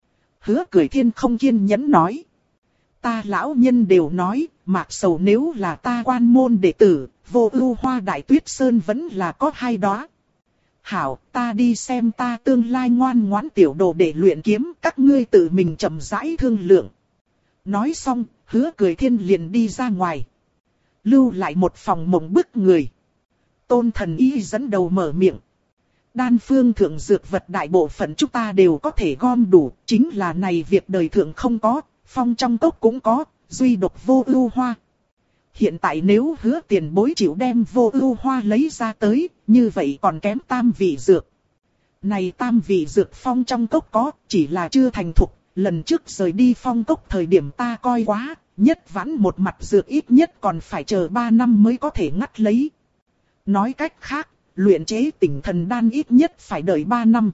Hứa Cười Thiên không kiên nhẫn nói. Ta lão nhân đều nói, Mạc Sầu nếu là ta quan môn đệ tử, vô ưu hoa Đại Tuyết Sơn vẫn là có hai đóa. Hảo, ta đi xem ta tương lai ngoan ngoãn tiểu đồ để luyện kiếm, các ngươi tự mình chậm rãi thương lượng. Nói xong, Hứa Cười Thiên liền đi ra ngoài. Lưu lại một phòng mộng bức người. Tôn Thần Y dẫn đầu mở miệng. Đan phương thượng dược vật đại bộ phận chúng ta đều có thể gom đủ, chính là này việc đời thượng không có, phong trong cốc cũng có, duy độc vô ưu hoa. Hiện tại nếu Hứa Tiền Bối chịu đem Vô Ưu Hoa lấy ra tới, như vậy còn kém tam vị dược. Này tam vị dược phong trong cốc có, chỉ là chưa thành thục, lần trước rời đi phong cốc thời điểm ta coi quá, nhất vãn một mặt dược ít nhất còn phải chờ 3 năm mới có thể ngắt lấy. Nói cách khác, luyện chế Tỉnh Thần Đan ít nhất phải đợi 3 năm.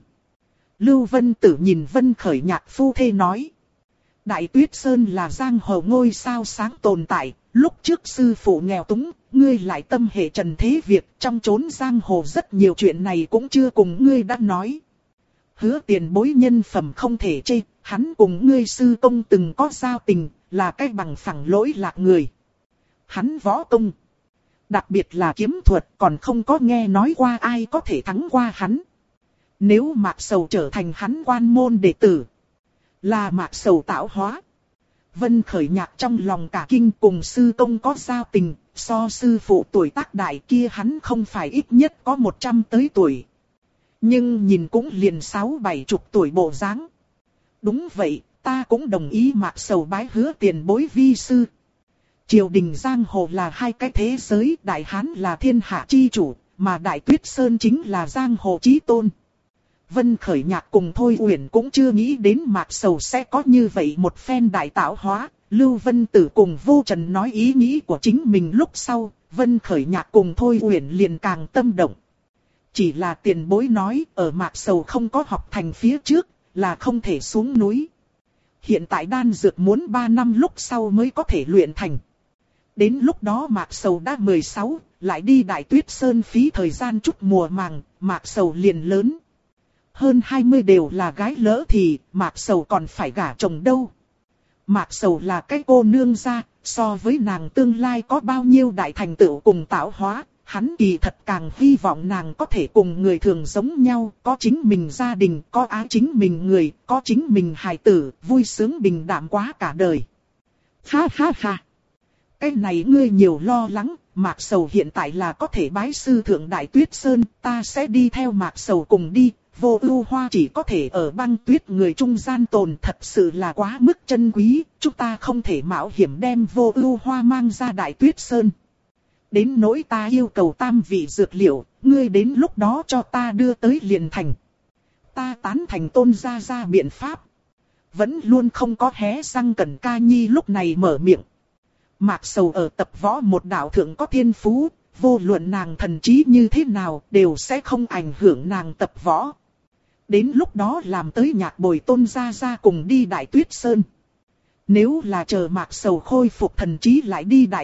Lưu Vân Tử nhìn Vân Khởi Nhạc phu thê nói. Đại Tuyết Sơn là giang hồ ngôi sao sáng tồn tại, lúc trước sư phụ nghèo túng, ngươi lại tâm hệ trần thế việc, trong chốn giang hồ rất nhiều chuyện này cũng chưa cùng ngươi đã nói. Hứa Tiền Bối nhân phẩm không thể chê, hắn cùng ngươi sư công từng có giao tình, là cái bằng phẳng lỗi lạc người. Hắn võ công, đặc biệt là kiếm thuật, còn không có nghe nói qua ai có thể thắng qua hắn. Nếu Mạc Sầu trở thành hắn quan môn đệ tử, là Mạc Sầu tạo hóa. Vân Khởi Nhạc trong lòng cả kinh, cùng sư công có giao tình, so sư phụ tuổi tác đại kia hắn không phải ít nhất có 100 tới tuổi. Nhưng nhìn cũng liền 6-7 chục tuổi bộ dáng. Đúng vậy, ta cũng đồng ý Mạc Sầu bái Hứa Tiền Bối vi sư. Triều đình giang hồ là hai cái thế giới, Đại Hán là thiên hạ chi chủ, mà Đại Tuyết Sơn chính là giang hồ chí tôn. Vân Khởi Nhạc cùng Thôi Uyển cũng chưa nghĩ đến Mạc Sầu sẽ có như vậy một phen đại tạo hóa. Lưu Vân Tử cùng Vô Trần nói ý nghĩ của chính mình lúc sau, Vân Khởi Nhạc cùng Thôi Uyển liền càng tâm động. Chỉ là tiền bối nói ở Mạc Sầu không có học thành phía trước là không thể xuống núi. Hiện tại đan dược muốn 3 năm lúc sau mới có thể luyện thành. Đến lúc đó Mạc Sầu đã 16, lại đi Đại Tuyết Sơn phí thời gian chút mùa màng, Mạc Sầu liền lớn. Hơn 20 đều là gái lỡ thì Mạc Sầu còn phải gả chồng đâu. Mạc Sầu là cái cô nương gia, so với nàng tương lai có bao nhiêu đại thành tựu cùng tạo hóa, hắn kỳ thật càng hy vọng nàng có thể cùng người thường giống nhau, có chính mình gia đình, có ái chính mình người, có chính mình hài tử, vui sướng bình đạm quá cả đời. Ha ha ha! Cái này ngươi nhiều lo lắng, Mạc Sầu hiện tại là có thể bái sư thượng Đại Tuyết Sơn, ta sẽ đi theo Mạc Sầu cùng đi. Vô Ưu Hoa chỉ có thể ở băng tuyết người trung gian tồn, thật sự là quá mức chân quý, chúng ta không thể mạo hiểm đem Vô Ưu Hoa mang ra Đại Tuyết Sơn. Đến nỗi ta yêu cầu tam vị dược liệu, ngươi đến lúc đó cho ta đưa tới liền thành. Ta tán thành Tôn gia gia biện pháp. Vẫn luôn không có hé răng Cẩn Ca Nhi lúc này mở miệng. Mạc Sầu ở tập võ một đạo thượng có thiên phú, vô luận nàng thần trí như thế nào đều sẽ không ảnh hưởng nàng tập võ. Đến lúc đó làm tới nhạc bồi Tôn gia gia cùng đi Đại Tuyết Sơn. Nếu là chờ Mạc Sầu khôi phục thần trí lại đi Đại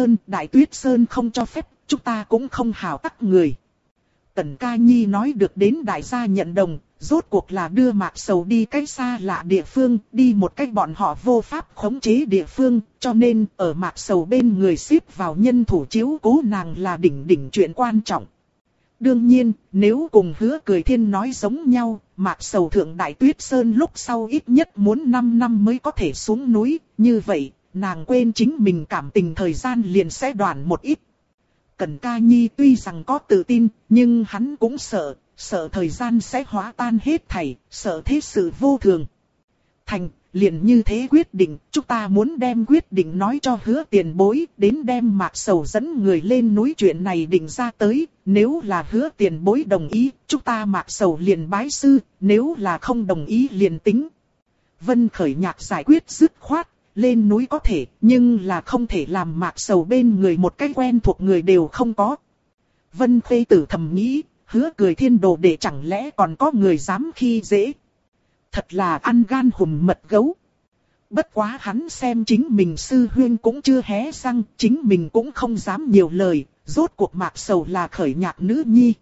Tuyết Sơn không cho phép, chúng ta cũng không hào tắc người. Cẩn Ca Nhi nói được đến đại gia nhận đồng, rốt cuộc là đưa Mạc Sầu đi cách xa lạ địa phương, đi một cách bọn họ vô pháp khống chế địa phương, cho nên ở Mạc Sầu bên người xếp vào nhân thủ chiếu cố nàng là đỉnh chuyện quan trọng. Đương nhiên, nếu cùng Hứa Cười Thiên nói giống nhau, Mạc Sầu thượng Đại Tuyết Sơn lúc sau ít nhất muốn 5 năm mới có thể xuống núi, như vậy, nàng quên chính mình cảm tình thời gian liền sẽ đoạn một ít. Cẩn Ca Nhi tuy rằng có tự tin, nhưng hắn cũng sợ thời gian sẽ hóa tan hết thảy, sợ thế sự vô thường. Thành, liền như thế quyết định, chúng ta muốn đem quyết định nói cho Hứa Tiền Bối, đến đem Mạc Sầu dẫn người lên núi chuyện này định ra tới, nếu là Hứa Tiền Bối đồng ý, chúng ta Mạc Sầu liền bái sư, nếu là không đồng ý liền tính. Vân Khởi Nhạc giải quyết dứt khoát, lên núi có thể, nhưng là không thể làm Mạc Sầu bên người một cái quen thuộc người đều không có. Vân Khê Tử thầm nghĩ, Hứa Cười Thiên đồ để chẳng lẽ còn có người dám khi dễ. Thật là ăn gan hùm mật gấu. Bất quá hắn xem chính mình sư huynh cũng chưa hé răng, chính mình cũng không dám nhiều lời, rốt cuộc Mạc Sầu là Khởi Nhạc nữ nhi.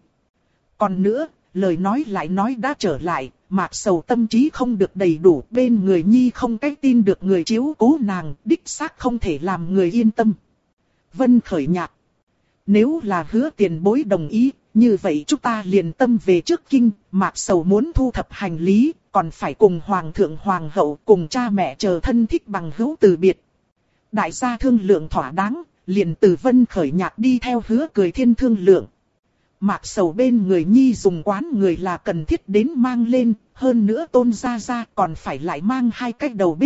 Còn nữa, lời nói lại nói đã trở lại, Mạc Sầu tâm trí không được đầy đủ, bên người nhi không cách tin được người chiếu cố nàng, đích xác không thể làm người yên tâm. Vân Khởi Nhạc, nếu là Hứa Tiền Bối đồng ý, như vậy chúng ta liền tâm về trước kinh, Mạc Sầu muốn thu thập hành lý, còn phải cùng Hoàng thượng Hoàng hậu cùng cha mẹ chờ thân thích bằng hữu từ biệt. Đại gia thương lượng thỏa đáng, liền từ Vân Khởi Nhạc đi theo Hứa Cười Thiên thương lượng. Mạc Sầu bên người nhi dùng quán người là cần thiết đến mang lên, hơn nữa Tôn gia gia còn phải lại mang 2 cái đầu bếp,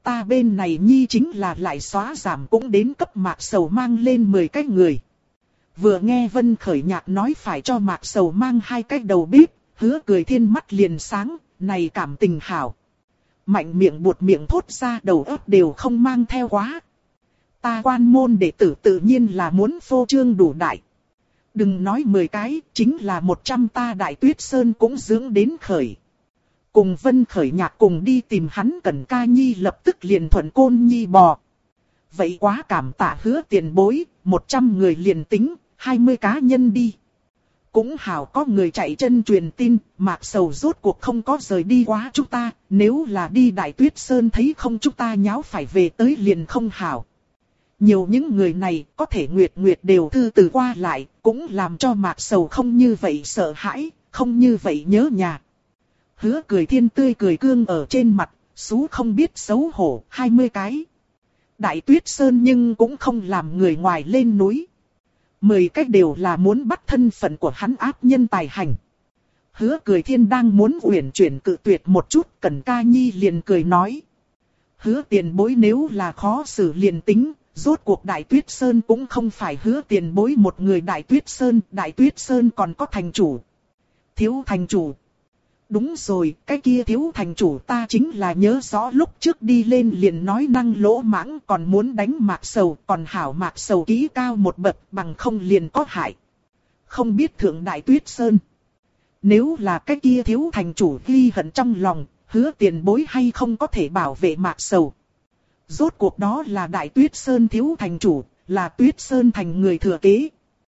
Ta bên này nhi chính là lại xóa giảm cũng đến cấp Mạc Sầu mang lên 10 cái người. Vừa nghe Vân Khởi Nhạc nói phải cho Mạc Sầu mang 2 cái đầu bếp, Hứa Cười Thiên mắt liền sáng, này cảm tình hảo. Mạnh miệng buột miệng thốt ra đầu óc đều không mang theo quá. Ta quan môn đệ tử tự nhiên là muốn phô trương đủ đại. Đừng nói 10 cái, chính là 100 ta Đại Tuyết Sơn cũng dưỡng đến khởi. Cùng Vân Khởi Nhạc cùng đi tìm hắn Cẩn Ca Nhi lập tức liền thuận Côn Nhi bò. Vậy quá cảm tạ Hứa tiền bối, 100 người liền tính, 20 cá nhân đi. Cũng hảo có người chạy chân truyền tin, Mạc Sầu rốt cuộc không có rời đi quá chúng ta, nếu là đi Đại Tuyết Sơn thấy không chúng ta nháo phải về tới liền không hảo. Nhiều những người này có thể nguyệt nguyệt đều thư từ qua lại, cũng làm cho Mạc Sầu không như vậy sợ hãi, không như vậy nhớ nhà. Hứa Cười Thiên tươi cười cương ở trên mặt, xú không biết xấu hổ, 20 cái. Đại Tuyết Sơn nhưng cũng không làm người ngoài lên núi. 10 cách đều là muốn bắt thân phận của hắn áp nhân tài hành. Hứa Cười Thiên đang muốn uyển chuyển cự tuyệt một chút, Cẩn Ca Nhi liền cười nói. Hứa tiền bối nếu là khó xử liền tính, rốt cuộc Đại Tuyết Sơn cũng không phải hứa tiền bối một người Đại Tuyết Sơn còn có thành chủ. Thiếu thành chủ. Đúng rồi, cái kia thiếu thành chủ ta chính là nhớ rõ lúc trước đi lên liền nói năng lỗ mãng còn muốn đánh Mạc Sầu, còn hảo Mạc Sầu ký cao một bậc bằng không liền có hại. Không biết thượng Đại Tuyết Sơn. Nếu là cái kia thiếu thành chủ ghi hận trong lòng, hứa tiền bối hay không có thể bảo vệ Mạc Sầu. Rốt cuộc đó là Đại Tuyết Sơn thiếu thành chủ, là Tuyết Sơn thành người thừa kế.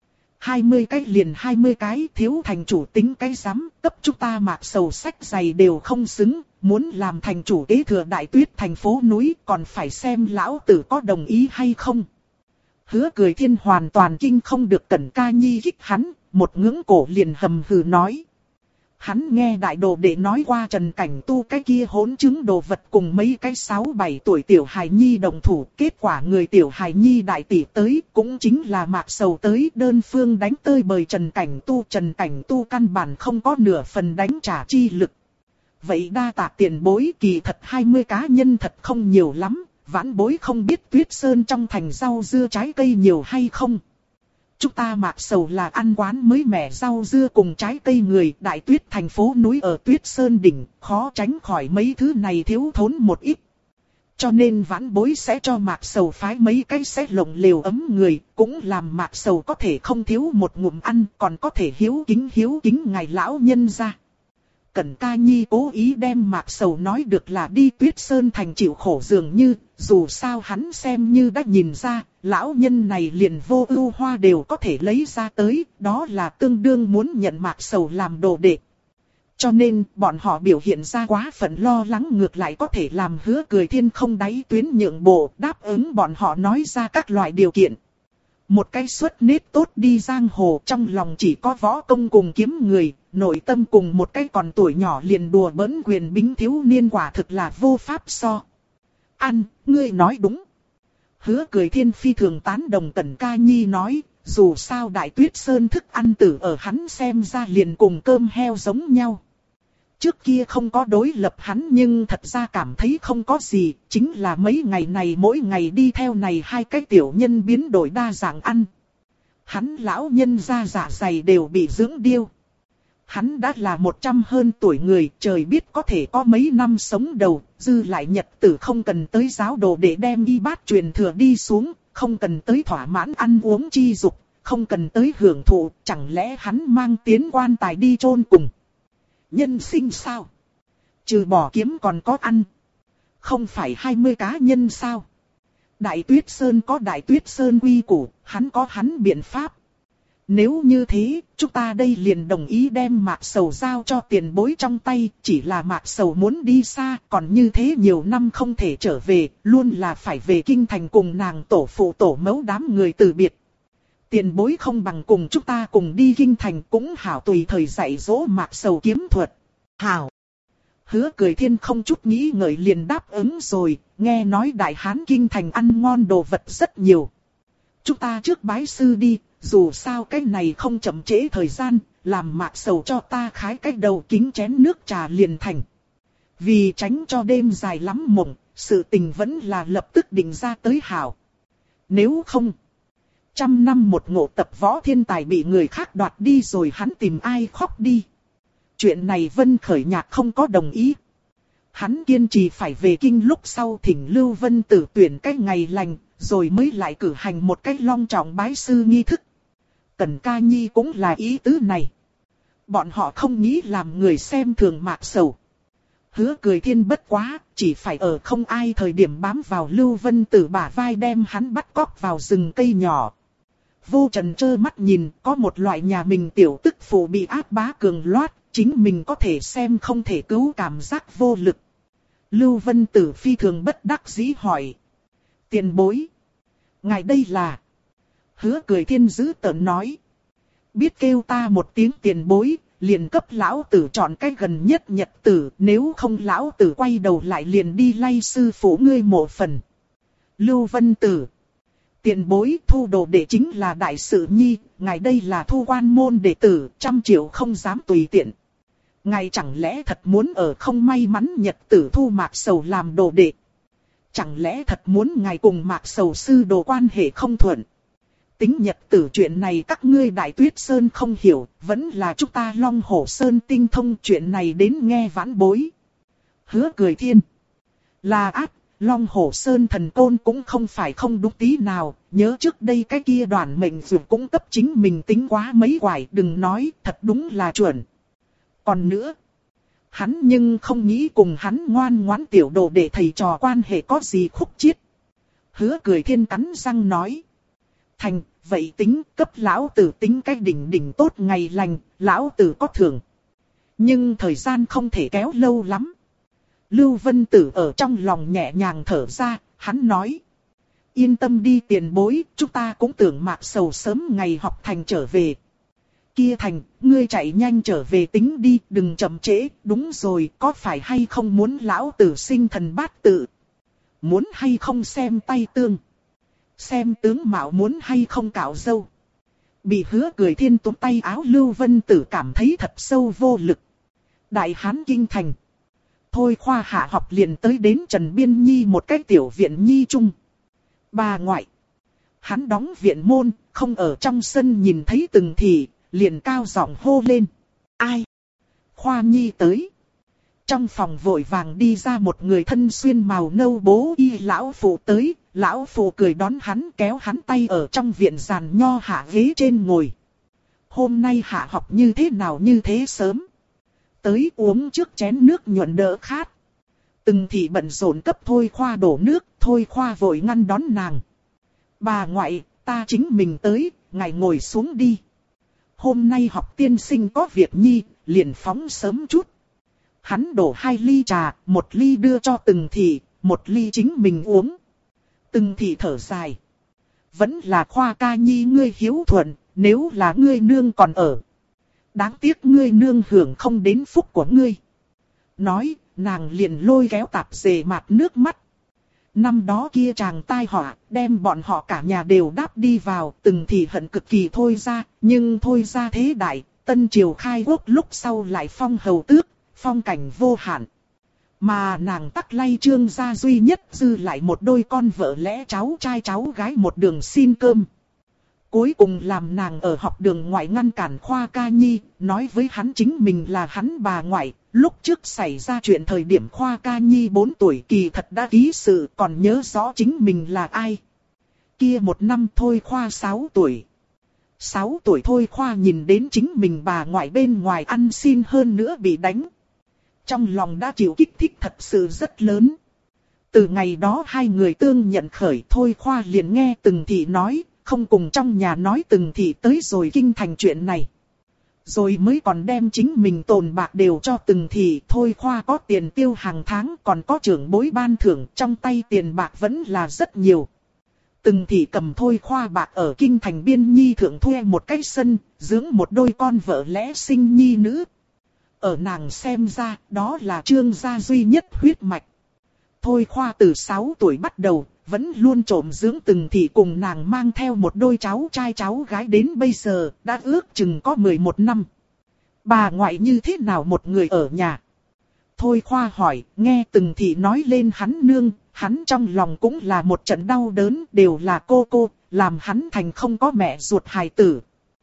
20 cái liền 20 cái thiếu thành chủ tính cái rắm, cấp chúng ta Mạc Sầu sách giày đều không xứng, muốn làm thành chủ kế thừa Đại Tuyết thành phố núi còn phải xem lão tử có đồng ý hay không. Hứa Cười Thiên hoàn toàn kinh không được Cẩn Ca Nhi kích hắn, một ngưỡng cổ liền hầm hừ nói. Hắn nghe đại đồ đệ nói qua Trần Cảnh Tu cái kia hỗn chứng đồ vật cùng mấy cái 6-7 tuổi tiểu hài nhi đồng thủ. Kết quả người tiểu hài nhi đại tỷ tới cũng chính là Mạc Sầu tới đơn phương đánh tơi bời Trần Cảnh Tu. Trần Cảnh Tu căn bản không có nửa phần đánh trả chi lực. Vậy đa tạ tiền bối kỳ thật 20 cá nhân thật không nhiều lắm. Vãn bối không biết Tuyết Sơn trong thành rau dưa trái cây nhiều hay không. Chúng ta Mạc Sầu là ăn quán mới mẻ rau dưa cùng trái cây người. Đại Tuyết thành phố núi ở Tuyết Sơn đỉnh, khó tránh khỏi mấy thứ này thiếu thốn một ít. Cho nên vãn bối sẽ cho Mạc Sầu phái mấy cái sẽ lồng lều ấm người, cũng làm Mạc Sầu có thể không thiếu một ngụm ăn, còn có thể hiếu kính ngài lão nhân ra. Cẩn Ca Nhi cố ý đem Mạc Sầu nói được là đi Tuyết Sơn thành chịu khổ dường như, dù sao hắn xem như đã nhìn ra, lão nhân này liền vô ưu hoa đều có thể lấy ra tới, đó là tương đương muốn nhận Mạc Sầu làm đồ đệ. Cho nên, bọn họ biểu hiện ra quá phận lo lắng ngược lại có thể làm Hứa Cười Thiên không đáy tuyến nhượng bộ, đáp ứng bọn họ nói ra các loại điều kiện. Một cái xuất nết tốt đi giang hồ trong lòng chỉ có võ công cùng kiếm người, nội tâm cùng một cái còn tuổi nhỏ liền đùa bỡn quyền bính thiếu niên quả thực là vô pháp so. Ăn, ngươi nói đúng. Hứa Cười Thiên phi thường tán đồng Cẩn Ca Nhi nói, dù sao Đại Tuyết Sơn thức ăn tử ở hắn xem ra liền cùng cơm heo giống nhau. Trước kia không có đối lập hắn nhưng thật ra cảm thấy không có gì, chính là mấy ngày này mỗi ngày đi theo này 2 cái tiểu nhân biến đổi đa dạng ăn. Hắn lão nhân ra dạ dày đều bị dưỡng điêu. Hắn đã là 100 hơn tuổi người, trời biết có thể có mấy năm sống đầu, dư lại nhật tử không cần tới giáo đồ để đem y bát truyền thừa đi xuống, không cần tới thỏa mãn ăn uống chi dục, không cần tới hưởng thụ, chẳng lẽ hắn mang tiến quan tài đi chôn cùng. Nhân sinh sao? Trừ bỏ kiếm còn có ăn. Không phải 20 cá nhân sao? Đại Tuyết Sơn có Đại Tuyết Sơn quy củ, hắn có hắn biện pháp. Nếu như thế, chúng ta đây liền đồng ý đem Mạc Sầu giao cho tiền bối trong tay, chỉ là Mạc Sầu muốn đi xa, còn như thế nhiều năm không thể trở về, luôn là phải về kinh thành cùng nàng tổ phụ tổ mẫu đám người từ biệt. Tiền bối không bằng cùng chúng ta cùng đi kinh thành cũng hảo tùy thời dạy dỗ Mạc Sầu kiếm thuật. Hảo! Hứa Cười Thiên không chút nghĩ ngợi liền đáp ứng rồi, nghe nói Đại Hán kinh thành ăn ngon đồ vật rất nhiều. Chúng ta trước bái sư đi, dù sao cái này không chậm trễ thời gian, làm Mạc Sầu cho ta khái cái đầu kính chén nước trà liền thành. Vì tránh cho đêm dài lắm mộng, sự tình vẫn là lập tức định ra tới hảo. Nếu không, 100 năm một ngộ tập võ thiên tài bị người khác đoạt đi rồi hắn tìm ai khóc đi. Chuyện này Vân Khởi Nhạc không có đồng ý. Hắn kiên trì phải về kinh lúc sau thỉnh Lưu Vân Tử tuyển cái ngày lành, rồi mới lại cử hành một cái long trọng bái sư nghi thức. Cẩn Ca Nhi cũng là ý tứ này. Bọn họ không nghĩ làm người xem thường Mạc Sầu. Hứa Cười Thiên bất quá, chỉ phải ở không ai thời điểm bám vào Lưu Vân Tử bả vai đem hắn bắt cóc vào rừng cây nhỏ. Vô Trần trơ mắt nhìn, có một loại nhà mình tiểu tức phụ bị áp bá cường loát, chính mình có thể xem không thể cứu cảm giác vô lực. Lưu Vân Tử phi thường bất đắc dĩ hỏi. Tiền bối. Ngài đây là. Hứa Cười Thiên giữ tợn nói. Biết kêu ta một tiếng tiền bối, liền cấp lão tử chọn cái gần nhất nhật tử, nếu không lão tử quay đầu lại liền đi lay sư phụ ngươi mộ phần. Lưu Vân Tử. Tiền bối thu đồ đệ chính là đại sự nhi, ngài đây là thu quan môn đệ tử, 100 triệu không dám tùy tiện. Ngài chẳng lẽ thật muốn ở không may mắn nhật tử thu Mạc Sầu làm đồ đệ? Chẳng lẽ thật muốn ngài cùng Mạc Sầu sư đồ quan hệ không thuận? Tính nhật tử chuyện này các ngươi Đại Tuyết Sơn không hiểu, vẫn là chúng ta Long Hổ Sơn tinh thông chuyện này đến nghe vãn bối. Hứa Cười Thiên. Là ác, Long Hổ Sơn thần côn cũng không phải không đúng tí nào, nhớ trước đây cái kia đoàn mệnh dù cũng cấp chính mình tính quá mấy quải, đừng nói, thật đúng là chuẩn. Còn nữa, hắn nhưng không nghĩ cùng hắn ngoan ngoãn tiểu đồ để thầy trò quan hệ có gì khúc chiết. Hứa Cười Thiên cắn răng nói. Thành, vậy tính cấp lão tử tính cái đỉnh tốt ngày lành, lão tử có thưởng. Nhưng thời gian không thể kéo lâu lắm. Lưu Vân Tử ở trong lòng nhẹ nhàng thở ra, hắn nói. Yên tâm đi tiền bối, chúng ta cũng tưởng Mạc Sầu sớm ngày học thành trở về. Kia Thành, ngươi chạy nhanh trở về tính đi, đừng chậm trễ, đúng rồi, có phải hay không muốn lão tử sinh thần bát tự? Muốn hay không xem tay tương? Xem tướng mạo muốn hay không cạo râu? Bị Hứa Cười Thiên túm tay áo Lưu Vân Tử cảm thấy thật sâu vô lực. Đại Hán Kinh Thành. Thôi khoa hạ học liền tới đến Trần Biên Nhi một cái tiểu viện nhi chung. Bà ngoại. Hắn đóng viện môn, không ở trong sân nhìn thấy Từng Thị, liền cao giọng hô lên. Ai? Khoa Nhi tới. Trong phòng vội vàng đi ra một người thân xuyên màu nâu bố y lão phụ tới. Lão phụ cười đón hắn kéo hắn tay ở trong viện giàn nho hạ ghế trên ngồi. Hôm nay hạ học như thế nào như thế sớm? Tới uống trước chén nước nhuận đỡ khát. Từng Thị bận rộn cấp Thôi Khoa đổ nước, Thôi Khoa vội ngăn đón nàng. Bà ngoại, ta chính mình tới, ngài ngồi xuống đi. Hôm nay học tiên sinh có việc nhi, liền phóng sớm chút. Hắn đổ 2 ly trà, 1 ly đưa cho Từng Thị, 1 ly chính mình uống. Từng Thị thở dài. Vẫn là Khoa ca nhi ngươi hiếu thuận, nếu là ngươi nương còn ở. Đáng tiếc ngươi nương hưởng không đến phúc của ngươi. Nói, nàng liền lôi kéo tạp dề mạt nước mắt. Năm đó kia chàng tai họa, đem bọn họ cả nhà đều đáp đi vào, Từng Thị hận cực kỳ Thôi ra, nhưng Thôi ra thế đại, Tân Triều khai quốc lúc sau lại phong hầu tước, phong cảnh vô hạn. Mà nàng tắc lay Trương gia duy nhất dư lại một đôi con vợ lẽ cháu trai cháu gái một đường xin cơm. Cuối cùng làm nàng ở học đường ngoại ngăn cản Khoa ca nhi, nói với hắn chính mình là hắn bà ngoại. Lúc trước xảy ra chuyện thời điểm Khoa ca nhi 4 tuổi kỳ thật đã ký sự, còn nhớ rõ chính mình là ai. Kia một năm Thôi Khoa 6 tuổi. 6 tuổi Thôi Khoa nhìn đến chính mình bà ngoại bên ngoài ăn xin hơn nữa bị đánh. Trong lòng đã chịu kích thích thật sự rất lớn. Từ ngày đó hai người tương nhận khởi, Thôi Khoa liền nghe Từng Thị nói, không cùng trong nhà nói Từng Thị tới rồi kinh thành chuyện này. Rồi mới còn đem chính mình tồn bạc đều cho Từng Thị. Thôi Khoa có tiền tiêu hàng tháng, còn có trưởng bối ban thưởng, trong tay tiền bạc vẫn là rất nhiều. Từng Thị cầm Thôi Khoa bạc ở kinh thành Biên Nhi thượng thuê một cái sân, dưỡng một đôi con vợ lẽ sinh nhi nữ. Ở nàng xem ra, đó là Trương gia duy nhất huyết mạch. Thôi Khoa từ 6 tuổi bắt đầu, vẫn luôn trộm dưỡng Từng Thị cùng nàng mang theo một đôi cháu trai cháu gái đến bây giờ, đã ước chừng có 11 năm. Bà ngoại như thế nào một người ở nhà? Thôi Khoa hỏi, nghe Từng Thị nói lên hắn nương, hắn trong lòng cũng là một trận đau đớn, đều là cô, làm hắn thành không có mẹ ruột hài tử.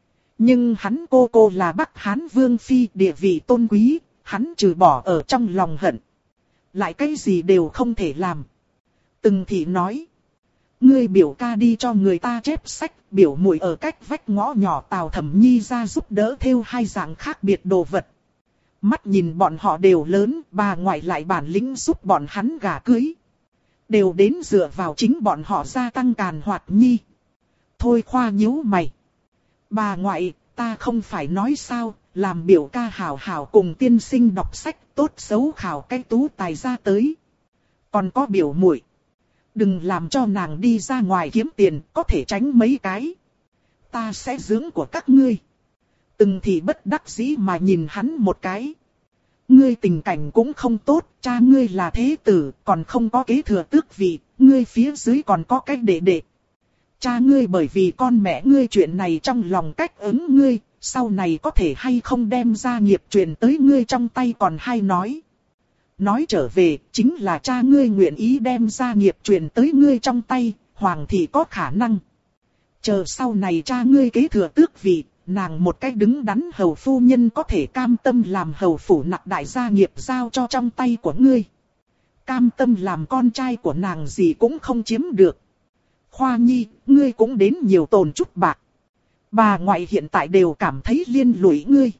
Nhưng hắn cô là Bắc Hán Vương Phi, địa vị tôn quý, hắn trừ bỏ ở trong lòng hận. Lại cái gì đều không thể làm. Từng thị nói. Ngươi biểu ca đi cho người ta chép sách, biểu muội ở cách vách ngõ nhỏ Tào Thẩm Nhi ra giúp đỡ thêu hai dạng khác biệt đồ vật. Mắt nhìn bọn họ đều lớn, bà ngoại lại bản lĩnh giúp bọn hắn gả cưới. Đều đến dựa vào chính bọn họ gia tăng càn hoạt nhi. Thôi Khoa nhíu mày. Bà ngoại, ta không phải nói sao, làm biểu ca hảo hảo cùng tiên sinh đọc sách, tốt xấu khảo cái tú tài ra tới. Còn có biểu muội, đừng làm cho nàng đi ra ngoài kiếm tiền, có thể tránh mấy cái. Ta sẽ dưỡng của các ngươi. Từng thì bất đắc dĩ mà nhìn hắn một cái. Ngươi tình cảnh cũng không tốt, cha ngươi là thế tử, còn không có kế thừa tước vị, ngươi phía dưới còn có cái đệ đệ. Cha ngươi bởi vì con mẹ ngươi chuyện này trong lòng cách ứng ngươi, sau này có thể hay không đem gia nghiệp truyền tới ngươi trong tay còn hay nói. Nói trở về, chính là cha ngươi nguyện ý đem gia nghiệp truyền tới ngươi trong tay, hoàng thị có khả năng. Chờ sau này cha ngươi kế thừa tước vị, nàng một cách đứng đắn hầu phu nhân có thể cam tâm làm hầu phủ nặng đại gia nghiệp giao cho trong tay của ngươi. Cam tâm làm con trai của nàng gì cũng không chiếm được. Khoa nhi, ngươi cũng đến nhiều tồn chút bạc. Bà ngoại hiện tại đều cảm thấy liên lụy ngươi.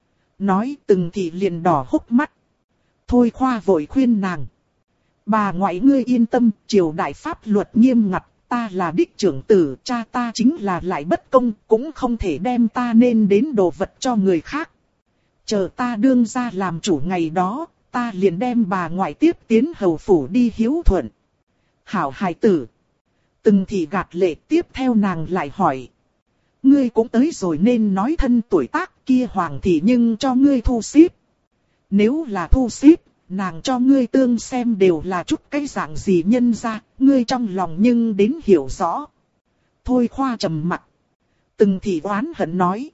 Nói từng thì liền đỏ hốc mắt. Thôi Khoa vội khuyên nàng. Bà ngoại ngươi yên tâm, triều đại pháp luật nghiêm ngặt, ta là đích trưởng tử, cha ta chính là lại bất công, cũng không thể đem ta nên đến đồ vật cho người khác. Chờ ta đương ra làm chủ ngày đó, ta liền đem bà ngoại tiếp tiến hầu phủ đi hiếu thuận. Hảo hài tử. Từng thì gạt lệ tiếp theo nàng lại hỏi. Ngươi cũng tới rồi nên nói thân tuổi tác kia hoàng thị nhưng cho ngươi thu xếp. Nếu là thu xếp, nàng cho ngươi tương xem đều là chút cái dạng gì nhân ra, ngươi trong lòng nhưng đến hiểu rõ. Thôi Khoa trầm mặt. Từng thị oán hận nói.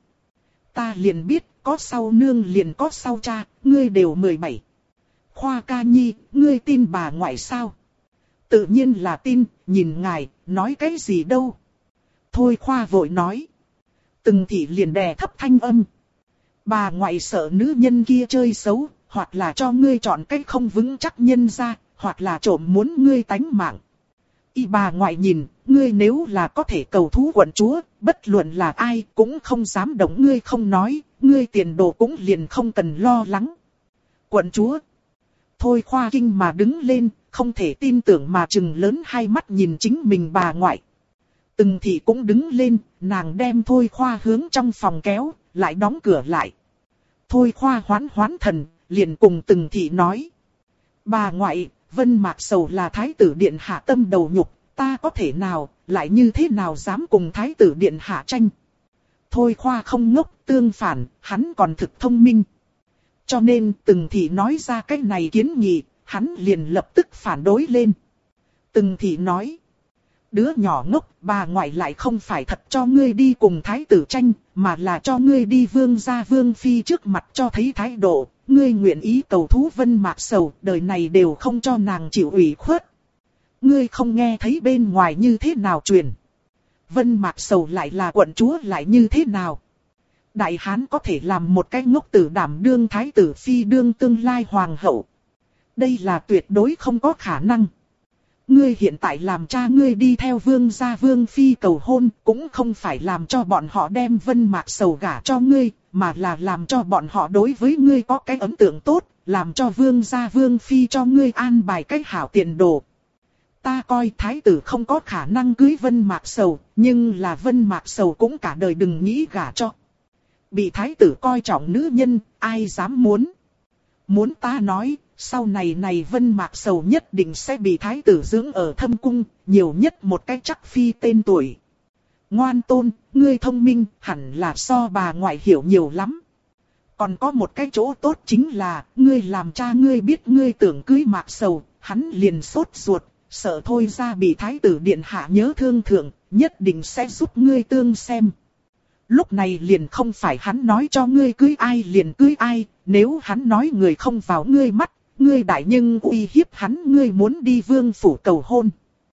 Ta liền biết, có sau nương liền có sau cha, ngươi đều 17. Khoa ca nhi, ngươi tin bà ngoại sao? Tự nhiên là tin, nhìn ngài, nói cái gì đâu. Thôi Khoa vội nói. Từng thị liền đè thấp thanh âm. Bà ngoại sợ nữ nhân kia chơi xấu, hoặc là cho ngươi chọn cách không vững chắc nhân ra, hoặc là trộm muốn ngươi tánh mạng. Y bà ngoại nhìn, ngươi nếu là có thể cầu thú quận chúa, bất luận là ai cũng không dám động ngươi không nói, ngươi tiền đồ cũng liền không cần lo lắng. Quận chúa. Thôi Khoa kinh mà đứng lên, không thể tin tưởng mà trừng lớn hai mắt nhìn chính mình bà ngoại. Từng thị cũng đứng lên, nàng đem Thôi Khoa hướng trong phòng kéo, lại đóng cửa lại. Thôi Khoa hoán thần, liền cùng từng thị nói. Bà ngoại, Vân Mạc Sầu là thái tử điện hạ tâm đầu nhục, ta có thể nào, lại như thế nào dám cùng thái tử điện hạ tranh. Thôi Khoa không ngốc, tương phản, hắn còn thực thông minh. Cho nên từng thị nói ra cái này kiến nghị, hắn liền lập tức phản đối lên. Từng thị nói. Đứa nhỏ ngốc, bà ngoại lại không phải thật cho ngươi đi cùng thái tử tranh, mà là cho ngươi đi vương gia vương phi trước mặt cho thấy thái độ, ngươi nguyện ý cầu thú Vân Mạc Sầu, đời này đều không cho nàng chịu ủy khuất. Ngươi không nghe thấy bên ngoài như thế nào truyền. Vân Mạc Sầu lại là quận chúa lại như thế nào. Đại Hán có thể làm một cái ngốc tử đảm đương thái tử phi đương tương lai hoàng hậu. Đây là tuyệt đối không có khả năng. Ngươi hiện tại làm cha ngươi đi theo vương gia vương phi cầu hôn, cũng không phải làm cho bọn họ đem Vân Mạc Sầu gả cho ngươi, mà là làm cho bọn họ đối với ngươi có cái ấn tượng tốt, làm cho vương gia vương phi cho ngươi an bài cái hảo tiền đồ. Ta coi thái tử không có khả năng cưới Vân Mạc Sầu, nhưng là Vân Mạc Sầu cũng cả đời đừng nghĩ gả cho. Bị thái tử coi trọng nữ nhân, ai dám muốn. Muốn ta nói, sau này Vân Mạc Sầu nhất định sẽ bị thái tử dưỡng ở thâm cung, nhiều nhất một cái chắc phi tên tuổi. Ngoan tôn, ngươi thông minh, hẳn là so bà ngoại hiểu nhiều lắm. Còn có một cái chỗ tốt chính là, ngươi làm cha ngươi biết ngươi tưởng cưới Mạc Sầu, hắn liền sốt ruột, sợ thôi ra bị thái tử điện hạ nhớ thương thượng, nhất định sẽ giúp ngươi tương xem. Lúc này liền không phải hắn nói cho ngươi cưới ai liền cưới ai, nếu hắn nói người không vào ngươi mắt, ngươi đại nhưng uy hiếp hắn ngươi muốn đi vương phủ cầu hôn.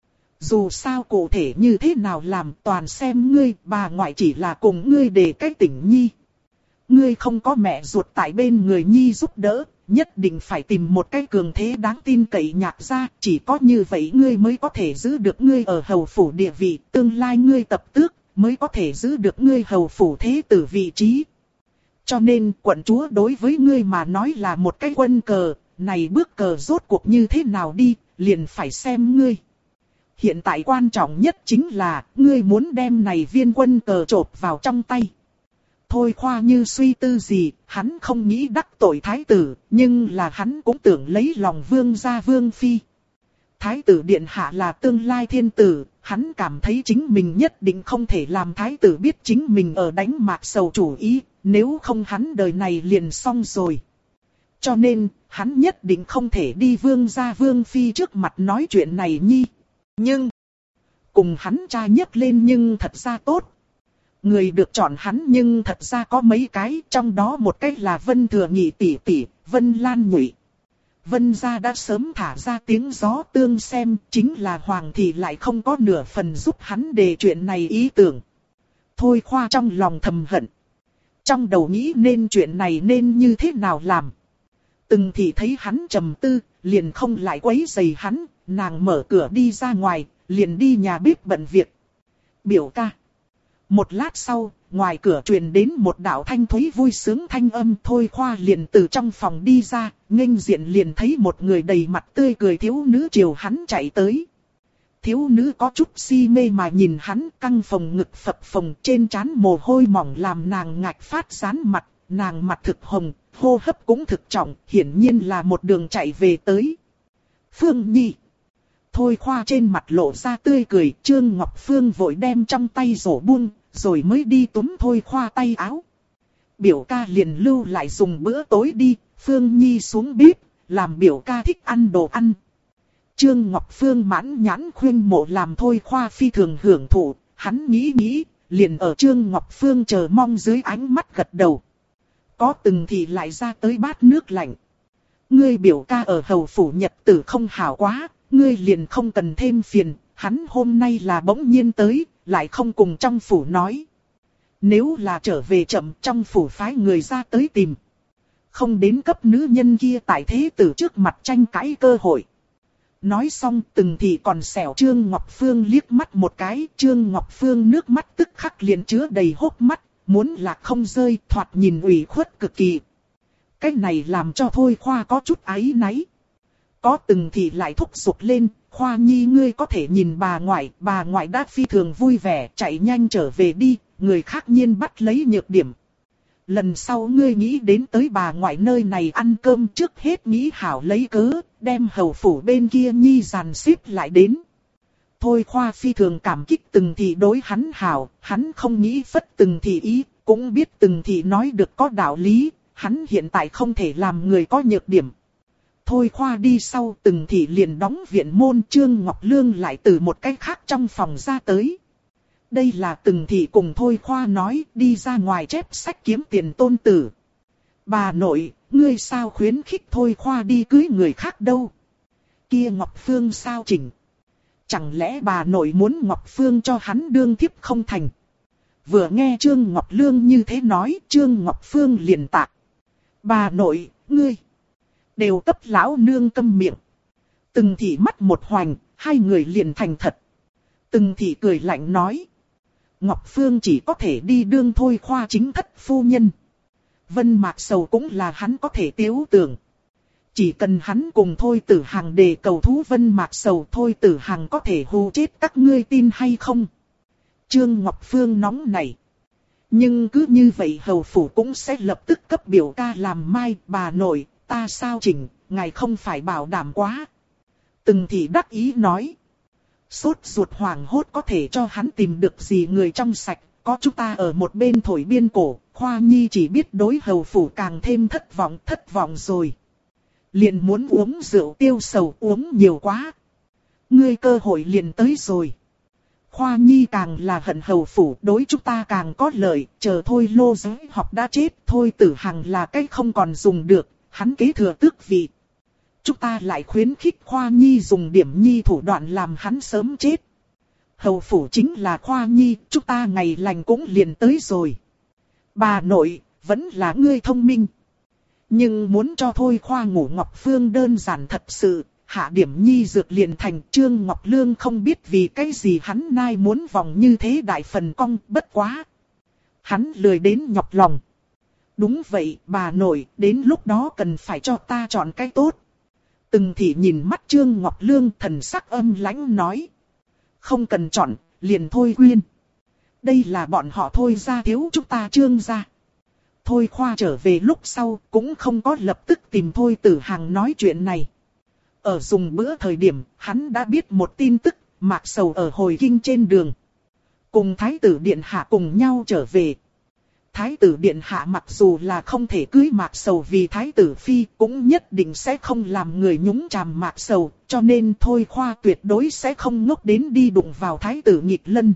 Dù sao cụ thể như thế nào làm toàn xem ngươi, bà ngoại chỉ là cùng ngươi để cái tỉnh nhi. Ngươi không có mẹ ruột tại bên người nhi giúp đỡ, nhất định phải tìm một cái cường thế đáng tin cậy nhạc ra, chỉ có như vậy ngươi mới có thể giữ được ngươi ở hầu phủ địa vị, tương lai ngươi tập tước, mới có thể giữ được ngươi hầu phủ thế tử vị trí. Cho nên quận chúa đối với ngươi mà nói là một cái quân cờ, này bước cờ rốt cuộc như thế nào đi, liền phải xem ngươi. Hiện tại quan trọng nhất chính là, ngươi muốn đem này viên quân cờ chộp vào trong tay. Thôi Khoa như suy tư gì, hắn không nghĩ đắc tội thái tử, nhưng là hắn cũng tưởng lấy lòng vương gia vương phi. Thái tử điện hạ là tương lai thiên tử, hắn cảm thấy chính mình nhất định không thể làm thái tử biết chính mình ở đánh Mạc Sầu chủ ý, nếu không hắn đời này liền xong rồi. Cho nên, hắn nhất định không thể đi vương gia vương phi trước mặt nói chuyện này nhi. Nhưng, cùng hắn cha nhấc lên nhưng thật ra tốt. Người được chọn hắn nhưng thật ra có mấy cái, trong đó một cái là Vân Thừa Nhị tỷ tỷ, Vân Lan Nhụy. Vân gia đã sớm thả ra tiếng gió tương xem, chính là Hoàng thị lại không có nửa phần giúp hắn đề chuyện này ý tưởng. Thôi Khoa trong lòng thầm hận. Trong đầu nghĩ nên chuyện này nên như thế nào làm. Từng thì thấy hắn trầm tư, liền không lại quấy rầy hắn, nàng mở cửa đi ra ngoài, liền đi nhà bếp bận việc. Biểu ca. Một lát sau, ngoài cửa truyền đến một đạo thanh thúy vui sướng thanh âm. Thôi Khoa liền từ trong phòng đi ra, nghênh diện liền thấy một người đầy mặt tươi cười thiếu nữ chiều hắn chạy tới. Thiếu nữ có chút si mê mà nhìn hắn, căng phồng ngực phập phồng, trên trán mồ hôi mỏng làm nàng ngạch phát rán mặt, nàng mặt thực hồng, hô hấp cũng thực trọng, hiển nhiên là một đường chạy về tới. Phương Nhi. Thôi Khoa trên mặt lộ ra tươi cười, Trương Ngọc Phương vội đem trong tay rổ buông, rồi mới đi túm Thôi Khoa tay áo. Biểu ca liền lưu lại dùng bữa tối đi, Phương Nhi xuống bếp, làm biểu ca thích ăn đồ ăn. Trương Ngọc Phương mãn nhãn khuyên mộ làm Thôi Khoa phi thường hưởng thụ, hắn nghĩ, liền ở Trương Ngọc Phương chờ mong dưới ánh mắt gật đầu. Có từng thì lại ra tới bát nước lạnh. Ngươi biểu ca ở hầu phủ nhật tử không hảo quá, ngươi liền không cần thêm phiền, hắn hôm nay là bỗng nhiên tới, lại không cùng trong phủ nói. Nếu là trở về chậm trong phủ phái người ra tới tìm. Không đến cấp nữ nhân kia tại thế tử trước mặt tranh cãi cơ hội. Nói xong từng thì còn xẻo Trương Ngọc Phương liếc mắt một cái. Trương Ngọc Phương nước mắt tức khắc liền chứa đầy hốc mắt, muốn là không rơi thoạt nhìn ủy khuất cực kỳ. Cái này làm cho Thôi Khoa có chút áy náy. Có từng thì lại thúc giục lên, Khoa Nhi ngươi có thể nhìn bà ngoại đã phi thường vui vẻ, chạy nhanh trở về đi, người khác nhiên bắt lấy nhược điểm. Lần sau ngươi nghĩ đến tới bà ngoại nơi này ăn cơm trước hết nghĩ hảo lấy cớ, đem hầu phủ bên kia Nhi dàn xếp lại đến. Thôi Khoa phi thường cảm kích từng thị đối hắn hảo, hắn không nghĩ phất từng thị ý, cũng biết từng thị nói được có đạo lý, hắn hiện tại không thể làm người có nhược điểm. Thôi Khoa đi sau từng thị liền đóng viện môn. Trương Ngọc Lương lại từ một cái khác trong phòng ra tới. Đây là từng thị cùng Thôi Khoa nói đi ra ngoài chép sách kiếm tiền tôn tử. Bà nội, ngươi sao khuyến khích Thôi Khoa đi cưới người khác đâu? Kia Ngọc Phương sao chỉnh? Chẳng lẽ bà nội muốn Ngọc Phương cho hắn đương thiếp không thành? Vừa nghe Trương Ngọc Lương như thế nói, Trương Ngọc Phương liền tạc. Bà nội, ngươi đều cấp lão nương câm miệng. Từng thị mắt một hoành, hai người liền thành thật. Từng thị cười lạnh nói. Ngọc Phương chỉ có thể đi đương Thôi Khoa chính thất phu nhân. Vân Mạc Sầu cũng là hắn có thể tiếu tưởng. Chỉ cần hắn cùng Thôi Tử Hằng đề cầu thú Vân Mạc Sầu, Thôi Tử Hằng có thể hù chết các ngươi tin hay không? Trương Ngọc Phương nóng nảy. Nhưng cứ như vậy hầu phủ cũng sẽ lập tức cấp biểu ca làm mai. Bà nội, ta sao chỉnh, ngài không phải bảo đảm quá. Từng thị đắc ý nói. Sốt ruột hoảng hốt có thể cho hắn tìm được gì người trong sạch. Có chúng ta ở một bên thổi biên cổ, Khoa Nhi chỉ biết đối hầu phủ càng thêm thất vọng rồi. Liền muốn uống rượu tiêu sầu uống nhiều quá. Ngươi cơ hội liền tới rồi. Khoa Nhi càng là hận hầu phủ, đối chúng ta càng có lợi, chờ Thôi Lô Giới học đã chết, Thôi Tử Hằng là cái không còn dùng được, hắn kế thừa tước vị. chúng ta lại khuyến khích Khoa Nhi dùng điểm nhi thủ đoạn làm hắn sớm chết. Hầu phủ chính là Khoa Nhi, chúng ta ngày lành cũng liền tới rồi. Bà nội, vẫn là ngươi thông minh. Nhưng muốn cho Thôi Khoa ngủ Ngọc Phương đơn giản thật sự, hạ điểm nhi dược liền thành. Trương Ngọc Lương không biết vì cái gì hắn nai muốn vòng như thế đại phần cong, bất quá. Hắn lười đến nhọc lòng. Đúng vậy, bà nội, đến lúc đó cần phải cho ta chọn cái tốt. Từng thị nhìn mắt Trương Ngọc Lương thần sắc âm lãnh nói. Không cần chọn, liền Thôi Quyên. Đây là bọn họ Thôi gia thiếu chúng ta Trương gia. Thôi Khoa trở về lúc sau cũng không có lập tức tìm Thôi Tử Hằng nói chuyện này. Ở dùng bữa thời điểm, hắn đã biết một tin tức, Mạc Sầu ở hồi kinh trên đường. Cùng Thái tử Điện Hạ cùng nhau trở về. Thái tử Điện Hạ mặc dù là không thể cưới Mạc Sầu vì Thái tử Phi, cũng nhất định sẽ không làm người nhúng chàm Mạc Sầu, cho nên Thôi Khoa tuyệt đối sẽ không ngốc đến đi đụng vào Thái tử Nghịch Lân.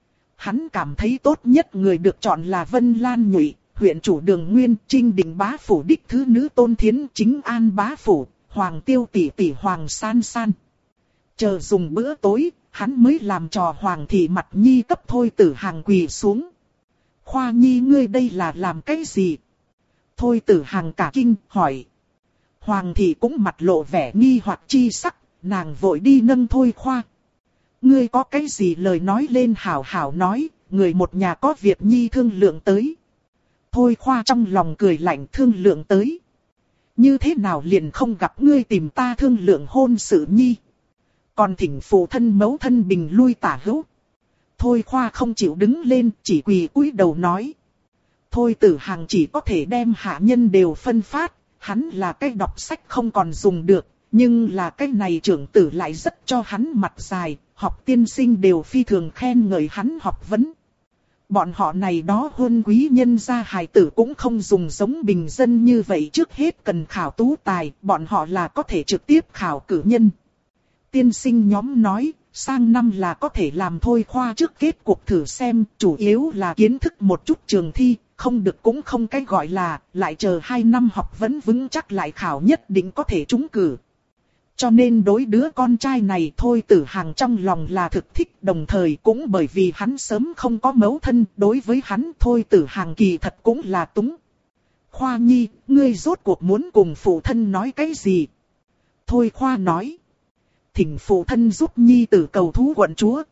Hắn cảm thấy tốt nhất người được chọn là Vân Lan Nhụy, huyện chủ Đường Nguyên, Trinh Đình bá phủ đích thứ nữ Tôn Thiến, Chính An bá phủ, Hoàng Tiêu tỷ tỷ Hoàng San San. Chờ dùng bữa tối, hắn mới làm trò Hoàng thị mặt nhi cấp Thôi Tử Hằng quỳ xuống. Khoa Nhi ngươi đây là làm cái gì? Thôi Tử Hằng cả kinh hỏi. Hoàng thị cũng mặt lộ vẻ nghi hoặc chi sắc, nàng vội đi nâng Thôi Khoa. Ngươi có cái gì lời nói lên hảo hảo nói, người một nhà có việc Nhi thương lượng tới. Thôi Khoa trong lòng cười lạnh thương lượng tới. Như thế nào liền không gặp ngươi tìm ta thương lượng hôn sự Nhi. Còn thỉnh phụ thân mẫu thân bình lui tả hữu. Thôi Khoa không chịu đứng lên, chỉ quỳ cúi đầu nói. Thôi Tử Hằng chỉ có thể đem hạ nhân đều phân phát, hắn là cái đọc sách không còn dùng được, nhưng là cái này trưởng tử lại rất cho hắn mặt dài, học tiên sinh đều phi thường khen ngợi hắn học vấn. Bọn họ này đó huân quý nhân gia hài tử cũng không dùng giống bình dân như vậy, trước hết cần khảo tú tài, bọn họ là có thể trực tiếp khảo cử nhân. Tiên sinh nhóm nói, sang năm là có thể làm Thôi Khoa trước kết cuộc thử xem, chủ yếu là kiến thức một chút trường thi, không được cũng không cái gọi là, lại chờ 2 năm học vấn vững chắc lại khảo nhất định có thể trúng cử. Cho nên đối đứa con trai này Thôi Tử Hằng trong lòng là thực thích, đồng thời cũng bởi vì hắn sớm không có mẫu thân, đối với hắn Thôi Tử Hằng kỳ thật cũng là túng. Khoa Nhi, ngươi rốt cuộc muốn cùng phụ thân nói cái gì? Thôi Khoa nói. Thỉnh phụ thân giúp Nhi tử cầu thú quận chúa.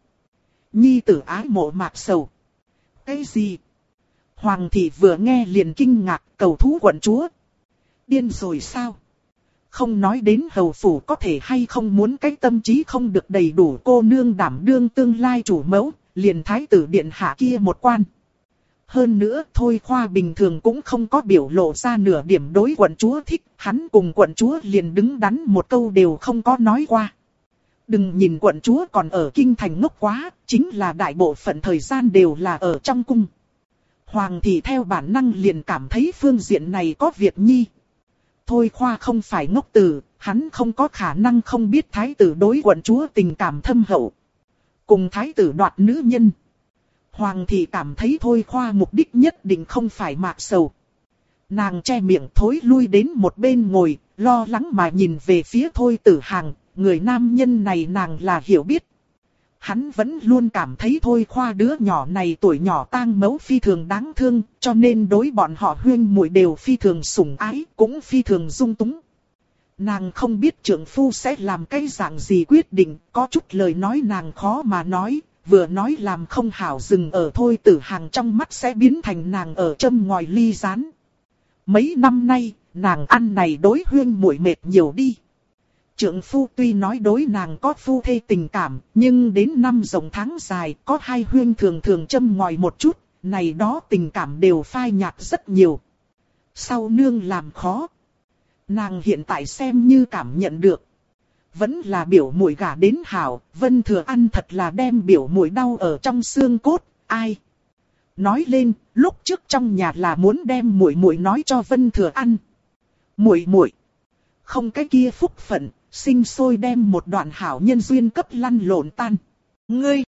Nhi tử ái mộ Mạc Sầu. Cái gì? Hoàng thị vừa nghe liền kinh ngạc, cầu thú quận chúa. Điên rồi sao? Không nói đến hầu phủ có thể hay không muốn cái tâm trí không được đầy đủ cô nương đảm đương tương lai chủ mẫu, liền Thái tử Điện Hạ kia một quan. Hơn nữa Thôi Khoa bình thường cũng không có biểu lộ ra nửa điểm đối quận chúa thích, hắn cùng quận chúa liền đứng đắn một câu đều không có nói qua. Đừng nhìn quận chúa còn ở kinh thành ngốc quá, chính là đại bộ phận thời gian đều là ở trong cung. Hoàng thị theo bản năng liền cảm thấy phương diện này có việc Nhi. Thôi Khoa không phải ngốc tử, hắn không có khả năng không biết thái tử đối quận chúa tình cảm thâm hậu. Cùng thái tử đoạt nữ nhân. Hoàng thị cảm thấy Thôi Khoa mục đích nhất định không phải Mạc Sầu. Nàng che miệng thối lui đến một bên ngồi, lo lắng mà nhìn về phía Thôi Tử Hằng, người nam nhân này nàng là hiểu biết. Hắn vẫn luôn cảm thấy Thôi Khoa đứa nhỏ này tuổi nhỏ tang mẫu phi thường đáng thương, cho nên đối bọn họ huyên muội đều phi thường sủng ái, cũng phi thường dung túng. Nàng không biết trượng phu sẽ làm cái dạng gì quyết định, có chút lời nói nàng khó mà nói, vừa nói làm không hảo dừng ở Thôi Tử Hằng trong mắt sẽ biến thành nàng ở châm ngòi ly rán. Mấy năm nay, nàng ăn này đối huyên muội mệt nhiều đi. Trượng phu tuy nói đối nàng có phu thê tình cảm, nhưng đến năm rộng tháng dài, có hai huyên thường thường châm ngòi một chút, này đó tình cảm đều phai nhạt rất nhiều. Sau nương làm khó. Nàng hiện tại xem như cảm nhận được. Vẫn là biểu muội gả đến hảo, Vân Thừa Ăn thật là đem biểu muội đau ở trong xương cốt, ai. Nói lên, lúc trước trong nhà là muốn đem muội muội nói cho Vân Thừa Ăn. Muội, không cái kia phúc phận, sinh sôi đem một đoạn hảo nhân duyên cấp lăn lộn tan. Ngươi,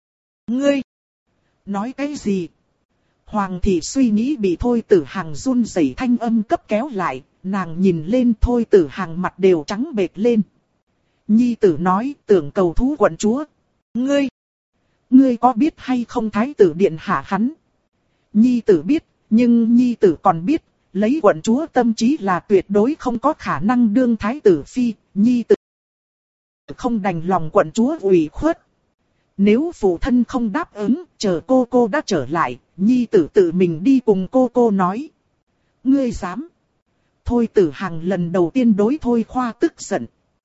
nói cái gì? Hoàng thị suy nghĩ bị Thôi Tử Hằng run rẩy thanh âm cấp kéo lại, nàng nhìn lên Thôi Tử Hằng mặt đều trắng bệch lên. Nhi tử nói tưởng cầu thú quận chúa. Ngươi có biết hay không thái tử điện hạ hắn? Nhi tử biết, nhưng nhi tử còn biết, lấy quận chúa tâm trí là tuyệt đối không có khả năng đương thái tử phi, nhi tử không đành lòng quận chúa ủy khuất. Nếu phụ thân không đáp ứng, chờ cô đã trở lại, nhi tử tự mình đi cùng cô nói. Ngươi dám? Thôi Tử Hằng lần đầu tiên đối Thôi Khoa tức giận.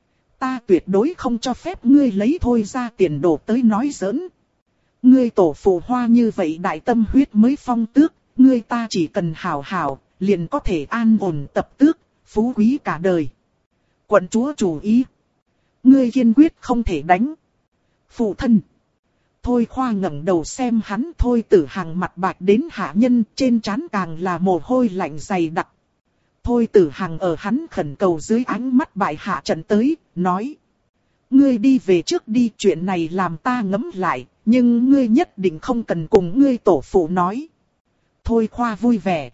Ta tuyệt đối không cho phép ngươi lấy Thôi ra tiền đồ tới nói giỡn. Ngươi tổ phụ Hoa như vậy đại tâm huyết mới phong tước, ngươi ta chỉ cần hảo hảo, liền có thể an ổn tập tước, phú quý cả đời. Quận chúa chủ ý. Ngươi kiên quyết không thể đánh. Phụ thân. Thôi Khoa ngẩng đầu xem hắn. Thôi Tử Hằng mặt bạch đến hạ nhân, trên trán càng là mồ hôi lạnh dày đặc. Thôi Tử Hằng ở hắn khẩn cầu dưới ánh mắt bại hạ trận tới, nói. Ngươi đi về trước đi, chuyện này làm ta ngẫm lại, nhưng ngươi nhất định không cần cùng ngươi tổ phụ nói. Thôi Khoa vui vẻ.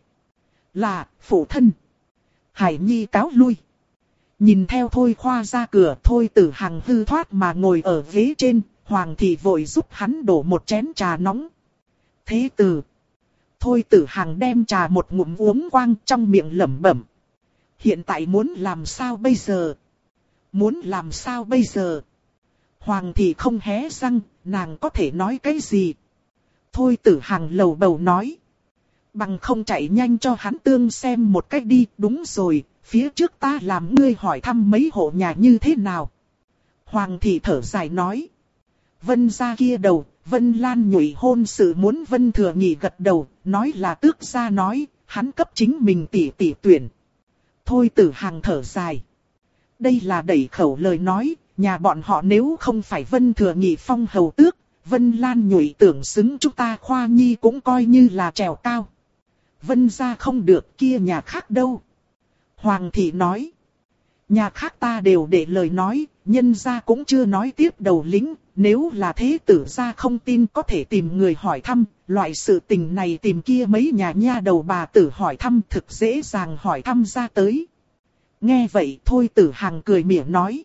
Là, phụ thân. Hải Nhi cáo lui. Nhìn theo Thôi Khoa ra cửa, Thôi Tử Hằng hư thoát mà ngồi ở ghế trên, Hoàng thị vội giúp hắn đổ một chén trà nóng. Thế tử. Thôi Tử Hằng đem trà một ngụm uống quang, trong miệng lẩm bẩm. Hiện tại muốn làm sao bây giờ? Muốn làm sao bây giờ? Hoàng thị không hé răng, nàng có thể nói cái gì? Thôi Tử Hằng lầu bầu nói. Bằng không chạy nhanh cho hắn tương xem một cách đi. Đúng rồi, phía trước ta làm ngươi hỏi thăm mấy hộ nhà như thế nào? Hoàng thị thở dài nói. Vân gia kia đầu, Vân Lan nhụy hôn sự muốn Vân Thừa Nhị gật đầu, nói là tước gia nói, hắn cấp chính mình tỷ tuyển. Thôi Tử Hằng thở dài. Đây là đẩy khẩu lời nói, nhà bọn họ nếu không phải Vân Thừa Nhị phong hầu tước, Vân Lan nhụy tưởng xứng chúng ta Khoa Nhi cũng coi như là trèo cao. Vân gia không được, kia nhà khác đâu? Hoàng thị nói. Nhà khác ta đều để lời nói, nhân gia cũng chưa nói tiếp đầu lính, nếu là thế tử gia không tin có thể tìm người hỏi thăm, loại sự tình này tìm kia mấy nhà nha đầu bà tử hỏi thăm thực dễ dàng hỏi thăm ra tới. Nghe vậy Thôi Tử Hằng cười mỉa nói.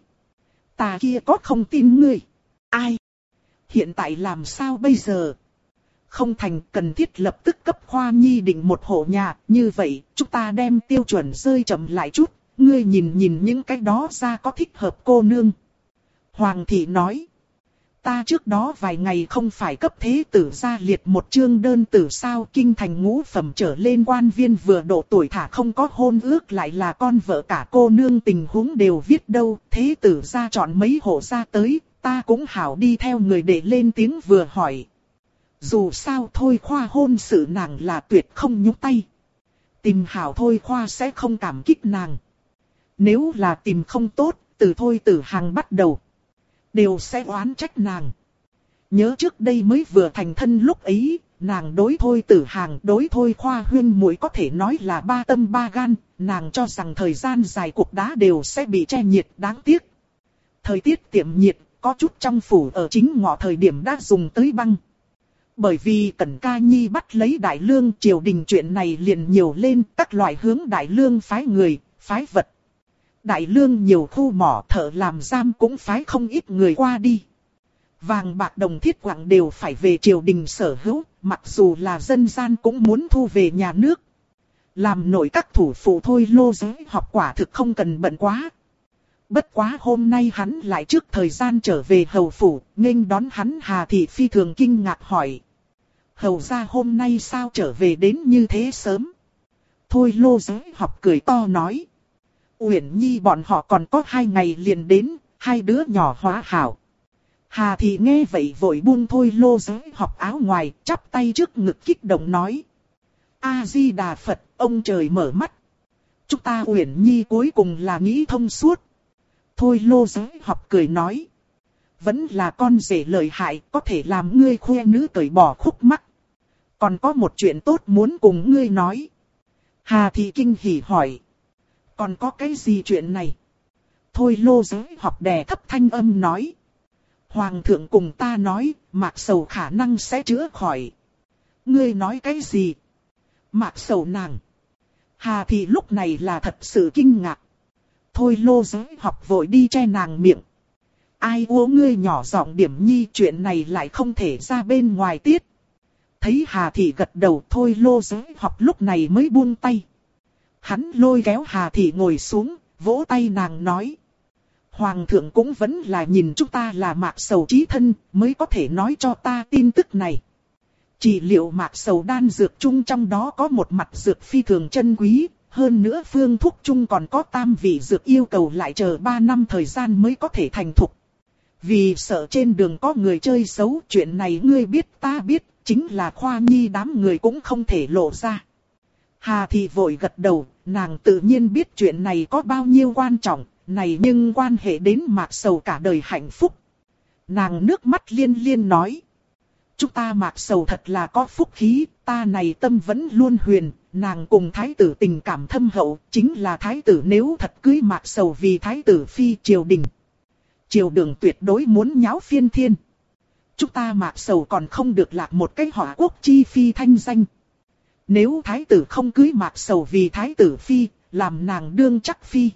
Ta kia có không tin ngươi? Ai? Hiện tại làm sao bây giờ? Không thành cần thiết lập tức cấp Khoa Nhi định một hộ nhà, như vậy chúng ta đem tiêu chuẩn rơi chậm lại chút. Ngươi nhìn những cái đó ra có thích hợp cô nương. Hoàng thị nói. Ta trước đó vài ngày không phải cấp thế tử gia liệt một chương đơn tử sao, kinh thành ngũ phẩm trở lên quan viên vừa độ tuổi thả không có hôn ước lại là con vợ cả cô nương tình huống đều viết đâu. Thế tử gia chọn mấy hộ ra tới, ta cũng hảo đi theo người để lên tiếng vừa hỏi. Dù sao Thôi Khoa hôn sự nàng là tuyệt không nhúc tay. Tìm hảo Thôi Khoa sẽ không cảm kích nàng. Nếu là tìm không tốt, từ Thôi Tử Hằng bắt đầu, đều sẽ oán trách nàng. Nhớ trước đây mới vừa thành thân lúc ấy, nàng đối Thôi Tử Hằng đối Thôi Khoa huyên muội có thể nói là ba tâm ba gan, nàng cho rằng thời gian dài cục đá đều sẽ bị che nhiệt, đáng tiếc. Thời tiết tiệm nhiệt, có chút trong phủ ở chính ngọ thời điểm đã dùng tới băng. Bởi vì Cẩn Ca Nhi bắt lấy Đại Lương, triều đình chuyện này liền nhiều lên, các loại hướng Đại Lương phái người, phái vật. Đại Lương nhiều khu mỏ thợ làm giam cũng phái không ít người qua đi. Vàng bạc đồng thiết quặng đều phải về triều đình sở hữu, mặc dù là dân gian cũng muốn thu về nhà nước. Làm nổi các thủ phụ Thôi Lô Giới học quả thực không cần bận quá. Bất quá hôm nay hắn lại trước thời gian trở về hầu phủ, nghênh đón hắn Hà Thị phi thường kinh ngạc hỏi. Hầu gia hôm nay sao trở về đến như thế sớm? Thôi Lô Giới học cười to nói. Uyển Nhi bọn họ còn có 2 ngày liền đến, 2 đứa nhỏ hóa hảo. Hà Thị nghe vậy vội buông Thôi Lô Giới học áo ngoài, chắp tay trước ngực kích động nói. A-di-đà Phật, ông trời mở mắt. Chúng ta Uyển Nhi cuối cùng là nghĩ thông suốt. Thôi Lô Giới học cười nói. Vẫn là con rể lợi hại, có thể làm ngươi khoe nữ cởi bỏ khúc mắc. Còn có một chuyện tốt muốn cùng ngươi nói. Hà Thị kinh hỉ hỏi. Còn có cái gì chuyện này? Thôi Lô Giới học đè thấp thanh âm nói. Hoàng thượng cùng ta nói, Mạc Sầu khả năng sẽ chữa khỏi. Ngươi nói cái gì? Mạc Sầu nàng. Hà Thị lúc này là thật sự kinh ngạc. Thôi Lô Giới Học vội đi che nàng miệng. Ai ố ngươi nhỏ giọng điểm nhi, chuyện này lại không thể ra bên ngoài tiết. Thấy Hà Thị gật đầu, Thôi Lô Giới Học lúc này mới buông tay. Hắn lôi kéo Hà Thị ngồi xuống, vỗ tay nàng nói. Hoàng thượng cũng vẫn là nhìn chúng ta là mạc sầu chí thân, mới có thể nói cho ta tin tức này. Chỉ liệu mạc sầu đan dược chung trong đó có một mặt dược phi thường chân quý, hơn nữa phương thuốc chung còn có tam vị dược yêu cầu lại chờ 3 năm thời gian mới có thể thành thục. Vì sợ trên đường có người chơi xấu, chuyện này ngươi biết ta biết, chính là Khoa Nhi đám người cũng không thể lộ ra. Hà Thị vội gật đầu, nàng tự nhiên biết chuyện này có bao nhiêu quan trọng, này nhưng quan hệ đến mạc sầu cả đời hạnh phúc. Nàng nước mắt liên liên nói. Chúng ta mạc sầu thật là có phúc khí, ta này tâm vẫn luôn huyền, nàng cùng thái tử tình cảm thâm hậu, chính là thái tử nếu thật cưới mạc sầu vì thái tử phi triều đình. Triều đường tuyệt đối muốn nháo phiên thiên. Chúng ta mạc sầu còn không được lạc một cái họa quốc chi phi thanh danh. Nếu thái tử không cưới mạc sầu vì thái tử phi, làm nàng đương chắc phi.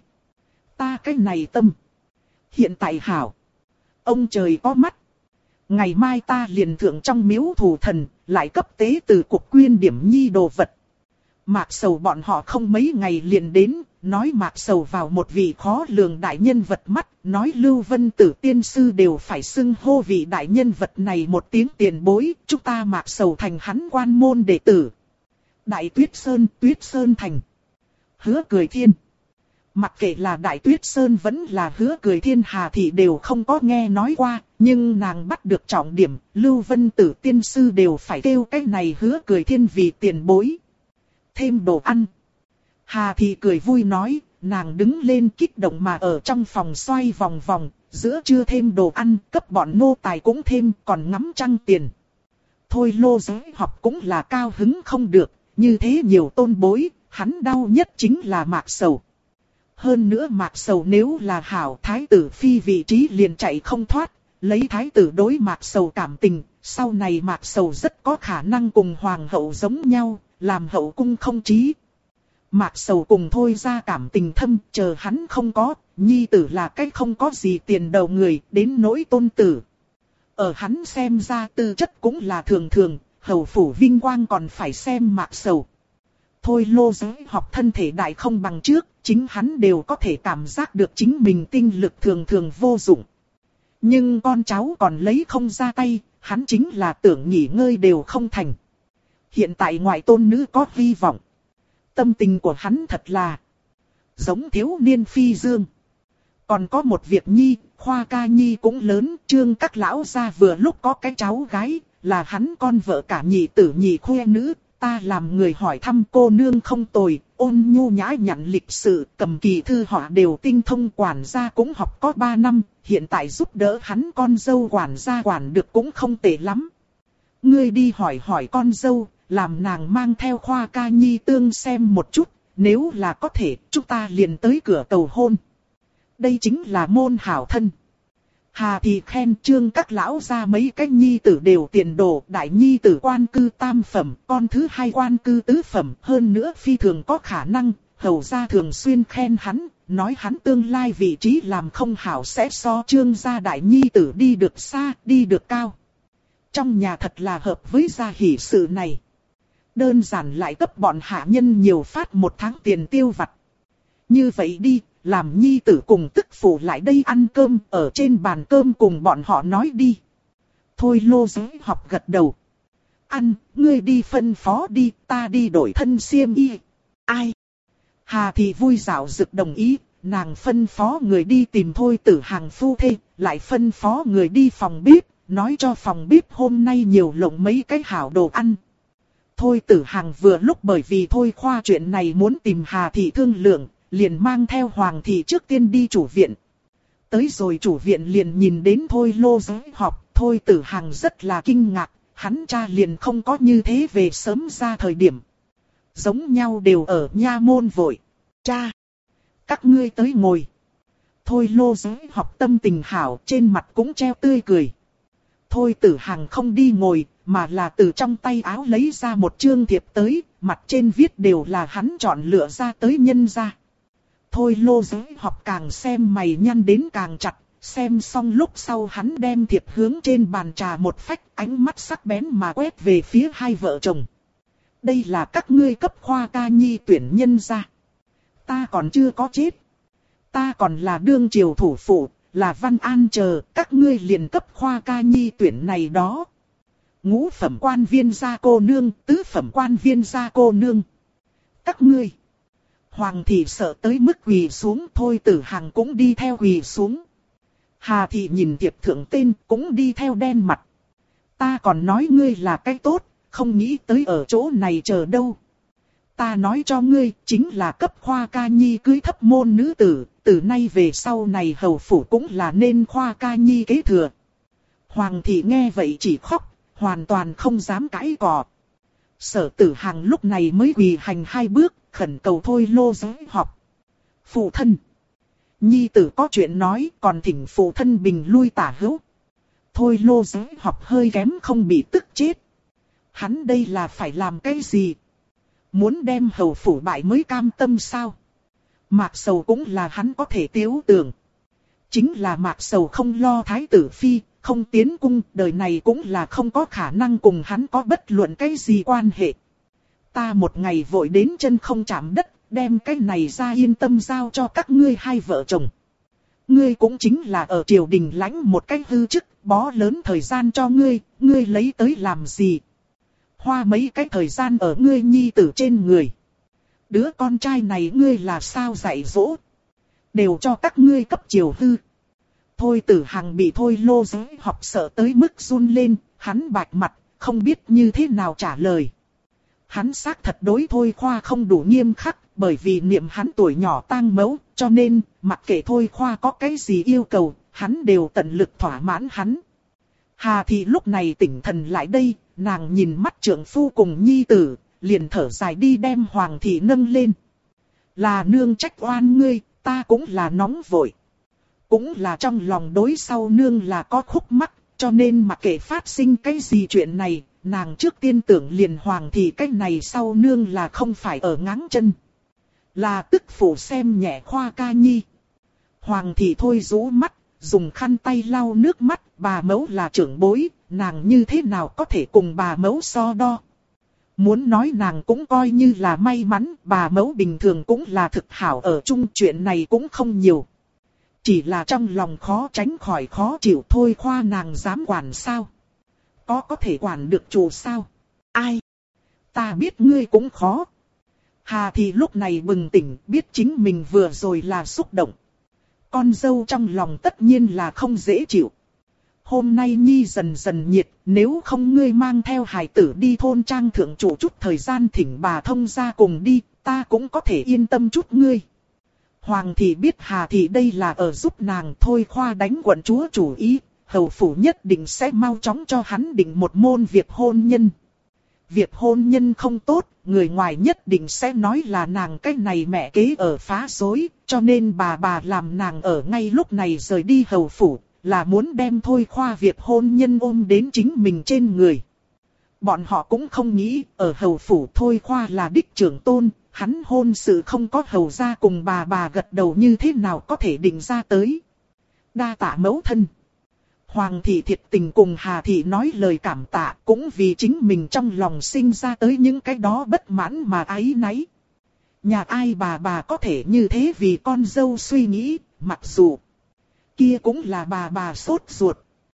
Ta cái này tâm. Hiện tại hảo. Ông trời có mắt. Ngày mai ta liền thượng trong miếu thủ thần, lại cấp tế từ cục quyên điểm nhi đồ vật. Mạc sầu bọn họ không mấy ngày liền đến, nói mạc sầu vào một vị khó lường đại nhân vật mắt, nói Lưu Vân Tử tiên sư đều phải xưng hô vị đại nhân vật này một tiếng tiền bối, chúng ta mạc sầu thành hắn quan môn đệ tử. Đại Tuyết Sơn thành. Hứa Cười Thiên. Mặc kệ là Đại Tuyết Sơn vẫn là Hứa Cười Thiên, Hà Thị đều không có nghe nói qua, nhưng nàng bắt được trọng điểm, Lưu Vân Tử tiên sư đều phải kêu cái này Hứa Cười Thiên vì tiền bối. Thêm đồ ăn. Hà Thị cười vui nói, nàng đứng lên kích động mà ở trong phòng xoay vòng vòng, giữa trưa thêm đồ ăn, cấp bọn nô tài cũng thêm, còn ngắm trăng tiền. Thôi Lô Giới Học cũng là cao hứng không được, như thế nhiều tôn bối, hắn đau nhất chính là mạc sầu. Hơn nữa mạc sầu nếu là hảo thái tử phi vị trí liền chạy không thoát, lấy thái tử đối mạc sầu cảm tình, sau này mạc sầu rất có khả năng cùng hoàng hậu giống nhau, làm hậu cung không trí. Mạc sầu cùng Thôi ra cảm tình thâm, chờ hắn không có, nhi tử là cái không có gì tiền đầu người, đến nỗi tôn tử. Ở hắn xem ra tư chất cũng là thường thường, hầu phủ vinh quang còn phải xem mạc sầu. Thôi Lô Giới Học thân thể đại không bằng trước, chính hắn đều có thể cảm giác được chính mình tinh lực thường thường vô dụng. Nhưng con cháu còn lấy không ra tay, hắn chính là tưởng nghỉ ngơi đều không thành. Hiện tại ngoại tôn nữ có hy vọng. Tâm tình của hắn thật là giống thiếu niên phi dương. Còn có một việc nhi, Khoa Ca Nhi cũng lớn, Trương các lão gia vừa lúc có cái cháu gái, là hắn con vợ cả nhị tử nhị khuê nữ. Ta làm người hỏi thăm cô nương không tồi, ôn nhu nhã nhặn lịch sự, cầm kỳ thư họa đều tinh thông, quản gia cũng học có 3 năm, hiện tại giúp đỡ hắn con dâu quản gia quản được cũng không tệ lắm. Ngươi đi hỏi hỏi con dâu, làm nàng mang theo Khoa Ca Nhi tương xem một chút, nếu là có thể, chúng ta liền tới cửa cầu hôn. Đây chính là môn hảo thân. Hà Thị khen Trương các lão gia mấy cái nhi tử đều tiền đồ, đại nhi tử quan cư tam phẩm, con thứ hai quan cư tứ phẩm, hơn nữa phi thường có khả năng, hầu gia thường xuyên khen hắn, nói hắn tương lai vị trí làm không hảo sẽ so Trương gia đại nhi tử đi được xa, đi được cao. Trong nhà thật là hợp với gia hỷ sự này. Đơn giản lại cấp bọn hạ nhân nhiều phát 1 tháng tiền tiêu vặt. Như vậy đi, làm nhi tử cùng tức phụ lại đây ăn cơm, ở trên bàn cơm cùng bọn họ nói đi. Thôi Lô Giới Học gật đầu. Ăn, ngươi đi phân phó đi, ta đi đổi thân xiêm y. Ai? Hà Thị vui dạo dực đồng ý, nàng phân phó người đi tìm Thôi Tử Hàng phu thê, lại phân phó người đi phòng bếp, nói cho phòng bếp hôm nay nhiều lộng mấy cái hảo đồ ăn. Thôi Tử Hàng vừa lúc bởi vì Thôi Khoa chuyện này muốn tìm Hà Thị thương lượng, liền mang theo Hoàng Thị trước tiên đi chủ viện. Tới rồi chủ viện liền nhìn đến Thôi Lô Giới Học, Thôi Tử Hàng rất là kinh ngạc, hắn cha liền không có như thế về sớm ra thời điểm. Giống nhau đều ở nha môn vội. Cha! Các ngươi tới ngồi. Thôi Lô Giới Học tâm tình hảo, trên mặt cũng treo tươi cười. Thôi Tử Hàng không đi ngồi, mà là từ trong tay áo lấy ra một chương thiệp tới, mặt trên viết đều là hắn chọn lựa ra tới nhân gia. Thôi Lô Giới học càng xem mày nhăn đến càng chặt, xem xong lúc sau hắn đem thiệp hướng trên bàn trà một phách, ánh mắt sắc bén mà quét về phía hai vợ chồng. Đây là các ngươi cấp khoa ca nhi tuyển nhân gia. Ta còn chưa có chết. Ta còn là đương triều thủ phụ, là Văn An chờ, các ngươi liền cấp khoa ca nhi tuyển này đó. Ngũ phẩm quan viên gia cô nương, tứ phẩm quan viên gia cô nương. Các ngươi. Hoàng thị sợ tới mức quỳ xuống, Thôi Tử Hằng cũng đi theo quỳ xuống. Hà thị nhìn tiệp thượng tên cũng đi theo đen mặt. Ta còn nói ngươi là cái tốt, không nghĩ tới ở chỗ này chờ đâu. Ta nói cho ngươi, chính là cấp khoa ca nhi cưới thấp môn nữ tử, từ nay về sau này hầu phủ cũng là nên khoa ca nhi kế thừa. Hoàng thị nghe vậy chỉ khóc, hoàn toàn không dám cãi cọ. Sở Tử Hằng lúc này mới quỳ hành hai bước, khẩn cầu Thôi Lô Giới học. Phụ thân. Nhi tử có chuyện nói, còn thỉnh phụ thân bình lui tả hữu. Thôi Lô Giới học hơi kém không bị tức chết. Hắn đây là phải làm cái gì? Muốn đem hầu phủ bại mới cam tâm sao? Mạc Sầu cũng là hắn có thể tiếu tưởng. Chính là Mạc Sầu không lo thái tử phi, không tiến cung, đời này cũng là không có khả năng cùng hắn có bất luận cái gì quan hệ. Ta một ngày vội đến chân không chạm đất, đem cái này ra yên tâm giao cho các ngươi hai vợ chồng. Ngươi cũng chính là ở triều đình lãnh một cái hư chức, bó lớn thời gian cho ngươi, ngươi lấy tới làm gì? Hoa mấy cái thời gian ở ngươi nhi tử trên người. Đứa con trai này ngươi là sao dạy dỗ? Đều cho các ngươi cấp triều hư. Thôi Tử Hằng bị Thôi Lô Giới học sợ tới mức run lên, hắn bạch mặt, không biết như thế nào trả lời. Hắn xác thật đối Thôi Khoa không đủ nghiêm khắc, bởi vì niệm hắn tuổi nhỏ tang mẫu, cho nên, mặc kệ Thôi Khoa có cái gì yêu cầu, hắn đều tận lực thỏa mãn hắn. Hà Thị lúc này tỉnh thần lại đây, nàng nhìn mắt trượng phu cùng nhi tử, liền thở dài đi đem Hoàng Thị nâng lên. Là nương trách oan ngươi, ta cũng là nóng vội. Cũng là trong lòng đối sau nương là có khúc mắc, cho nên mặc kệ phát sinh cái gì chuyện này, nàng trước tiên tưởng liền Hoàng Thị cái này sau nương là không phải ở ngáng chân. Là tức phụ xem nhẹ khoa ca nhi. Hoàng Thị thôi rũ mắt, dùng khăn tay lau nước mắt, bà mẫu là trưởng bối, nàng như thế nào có thể cùng bà mẫu so đo. Muốn nói nàng cũng coi như là may mắn, bà mẫu bình thường cũng là thực hảo ở chung, chuyện này cũng không nhiều. Chỉ là trong lòng khó tránh khỏi khó chịu thôi, khoa nàng dám quản sao? Có thể quản được chủ sao? Ai? Ta biết ngươi cũng khó. Hà Thị lúc này bừng tỉnh, biết chính mình vừa rồi là xúc động. Con dâu trong lòng tất nhiên là không dễ chịu. Hôm nay Nhi dần dần nhiệt, nếu không ngươi mang theo hài tử đi thôn trang thượng chủ chút thời gian thỉnh bà thông ra cùng đi, ta cũng có thể yên tâm chút ngươi. Hoàng Thị biết Hà Thị đây là ở giúp nàng thôi khoa đánh quận chúa chủ ý, hầu phủ nhất định sẽ mau chóng cho hắn định một môn việc hôn nhân. Việc hôn nhân không tốt, người ngoài nhất định sẽ nói là nàng cái này mẹ kế ở phá rối, cho nên bà làm nàng ở ngay lúc này rời đi hầu phủ, là muốn đem thôi khoa việc hôn nhân ôm đến chính mình trên người. Bọn họ cũng không nghĩ, ở hầu phủ thôi khoa là đích trưởng tôn, hắn hôn sự không có hầu ra cùng bà gật đầu như thế nào có thể định ra tới. Đa tạ mẫu thân. Hoàng Thị thiệt tình cùng Hà Thị nói lời cảm tạ, cũng vì chính mình trong lòng sinh ra tới những cái đó bất mãn mà áy náy. Nhà ai bà có thể như thế vì con dâu suy nghĩ, mặc dù kia cũng là bà sốt ruột.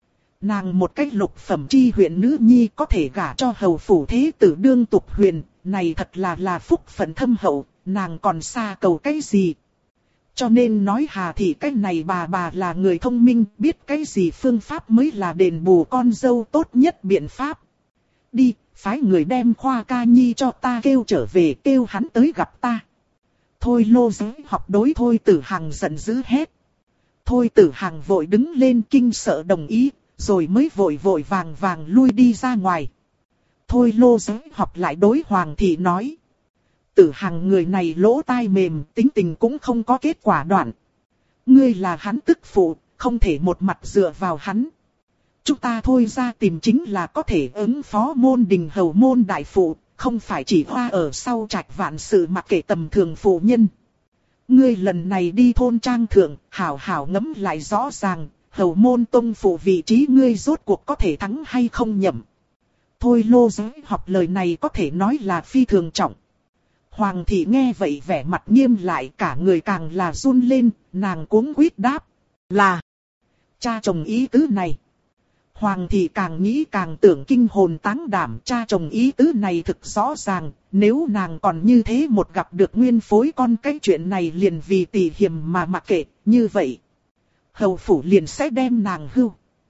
Nàng một cách lục phẩm chi huyện nữ nhi có thể gả cho hầu phủ thế tử đương tục huyền, này thật là phúc phận thâm hậu, nàng còn xa cầu cái gì. Cho nên nói Hà Thị cái này bà là người thông minh, biết cái gì phương pháp mới là đền bù con dâu tốt nhất biện pháp. Đi, phái người đem khoa ca nhi cho ta kêu trở về, kêu hắn tới gặp ta. Thôi Lô Giới học đối Thôi Tử Hằng giận dữ hét. Thôi Tử Hằng vội đứng lên kinh sợ đồng ý, rồi mới vội vàng lui đi ra ngoài. Thôi Lô Giới học lại đối Hoàng Thị nói. Tử Hằng người này lỗ tai mềm, tính tình cũng không có kết quả đoạn. Ngươi là hắn tức phụ, không thể một mặt dựa vào hắn. Chúng ta thôi ra tìm chính là có thể ứng phó môn đình hầu môn đại phụ, không phải chỉ hoa ở sau trạch vạn sự mặc kệ tầm thường phụ nhân. Ngươi lần này đi thôn trang thượng, hảo hảo ngẫm lại rõ ràng, hầu môn tông phụ vị trí ngươi rốt cuộc có thể thắng hay không nhậm. Thôi Lô Giới học lời này có thể nói là phi thường trọng. Hoàng thị nghe vậy vẻ mặt nghiêm lại, cả người càng là run lên, nàng cuống quýt đáp. Là cha chồng ý tứ này. Hoàng thị càng nghĩ càng tưởng kinh hồn táng đảm, cha chồng ý tứ này thực rõ ràng, nếu nàng còn như thế một gặp được nguyên phối con, cái chuyện này liền vì tỉ hiềm mà mặc kệ, như vậy hầu phủ liền sẽ đem nàng hưu.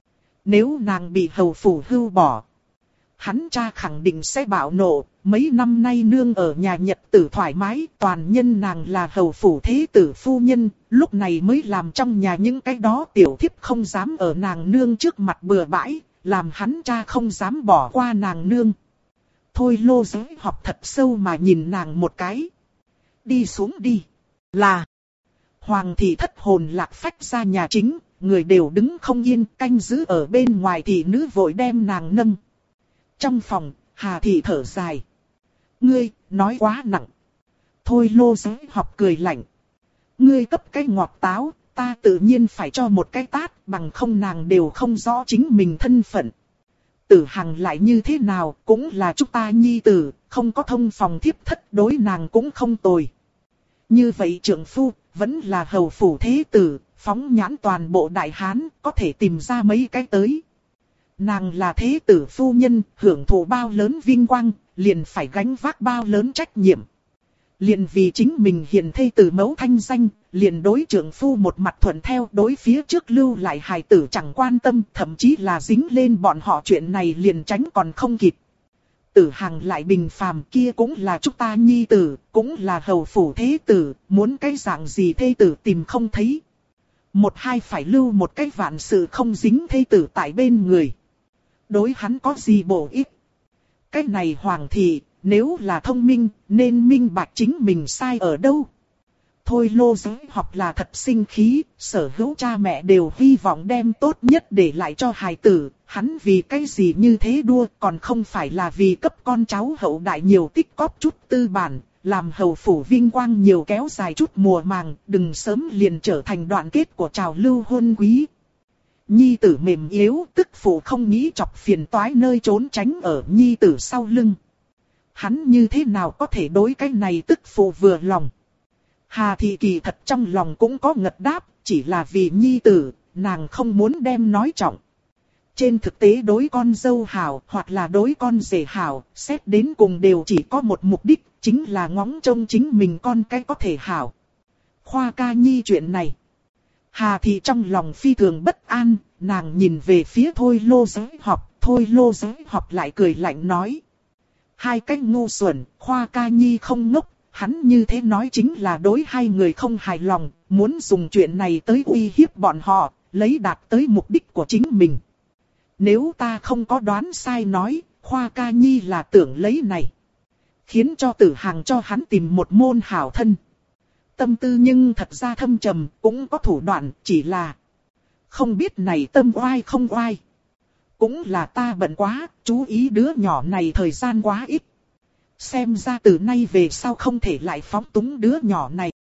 Nếu nàng bị hầu phủ hưu bỏ, hắn cha khẳng định sẽ bạo nộ. Mấy năm nay nương ở nhà nhật tử thoải mái, toàn nhân nàng là hầu phủ thế tử phu nhân, lúc này mới làm trong nhà những cái đó tiểu thiếp không dám ở nàng nương trước mặt bừa bãi, làm hắn cha không dám bỏ qua nàng nương. Thôi Lô Giới học thật sâu mà nhìn nàng một cái. Đi xuống đi. Là. Hoàng thị thất hồn lạc phách ra nhà chính, người đều đứng không yên, canh giữ ở bên ngoài thì nữ vội đem nàng nâng. Trong phòng, Hà thị thở dài. Ngươi, nói quá nặng. Thôi Lô Giới học cười lạnh. Ngươi cấp cái ngọt táo, ta tự nhiên phải cho một cái tát, bằng không nàng đều không rõ chính mình thân phận. Tử Hằng lại như thế nào, cũng là chúng ta nhi tử, không có thông phòng thiếp thất, đối nàng cũng không tồi. Như vậy trưởng phu, vẫn là hầu phủ thế tử, phóng nhãn toàn bộ Đại Hán, có thể tìm ra mấy cái tới. Nàng là thế tử phu nhân, hưởng thụ bao lớn vinh quang, liền phải gánh vác bao lớn trách nhiệm. Liền vì chính mình hiền thê tử mẫu thanh danh, liền đối trưởng phu một mặt thuận theo, đối phía trước lưu lại hài tử chẳng quan tâm, thậm chí là dính lên bọn họ chuyện này liền tránh còn không kịp. Tử Hằng lại bình phàm, kia cũng là chúng ta nhi tử, cũng là hầu phủ thế tử, muốn cái dạng gì thê tử tìm không thấy. Một hai phải lưu một cái vạn sự không dính thê tử tại bên người. Đối hắn có gì bổ ích? Cái này hoàng thị, nếu là thông minh, nên minh bạch chính mình sai ở đâu. Thôi Lô Giới học là thật sinh khí, sở hữu cha mẹ đều hy vọng đem tốt nhất để lại cho hài tử. Hắn vì cái gì như thế đua, còn không phải là vì cấp con cháu hậu đại nhiều tích cóp chút tư bản, làm hầu phủ vinh quang nhiều kéo dài chút mùa màng, đừng sớm liền trở thành đoạn kết của trào lưu hôn quý. Nhi tử mềm yếu, tức phụ không nghĩ chọc phiền toái nơi trốn tránh ở nhi tử sau lưng. Hắn như thế nào có thể đối cái này tức phụ vừa lòng. Hà thị kỳ thật trong lòng cũng có ngật đáp, chỉ là vì nhi tử, nàng không muốn đem nói trọng. Trên thực tế đối con dâu hảo hoặc là đối con rể hảo, xét đến cùng đều chỉ có một mục đích, chính là ngóng trông chính mình con cái có thể hảo. Khoa ca nhi chuyện này. Hà thị trong lòng phi thường bất an, nàng nhìn về phía Thôi Lô Giới học, Thôi Lô Giới học lại cười lạnh nói. Hai cái ngu xuẩn, Khoa ca nhi không ngốc, hắn như thế nói chính là đối hai người không hài lòng, muốn dùng chuyện này tới uy hiếp bọn họ, lấy đạt tới mục đích của chính mình. Nếu ta không có đoán sai nói, Khoa ca nhi là tưởng lấy này, khiến cho Tử Hằng cho hắn tìm một môn hảo thân. Tâm tư nhưng thật ra thâm trầm, cũng có thủ đoạn, chỉ là không biết này tâm oai không oai. Cũng là ta bận quá, chú ý đứa nhỏ này thời gian quá ít. Xem ra từ nay về sau không thể lại phóng túng đứa nhỏ này.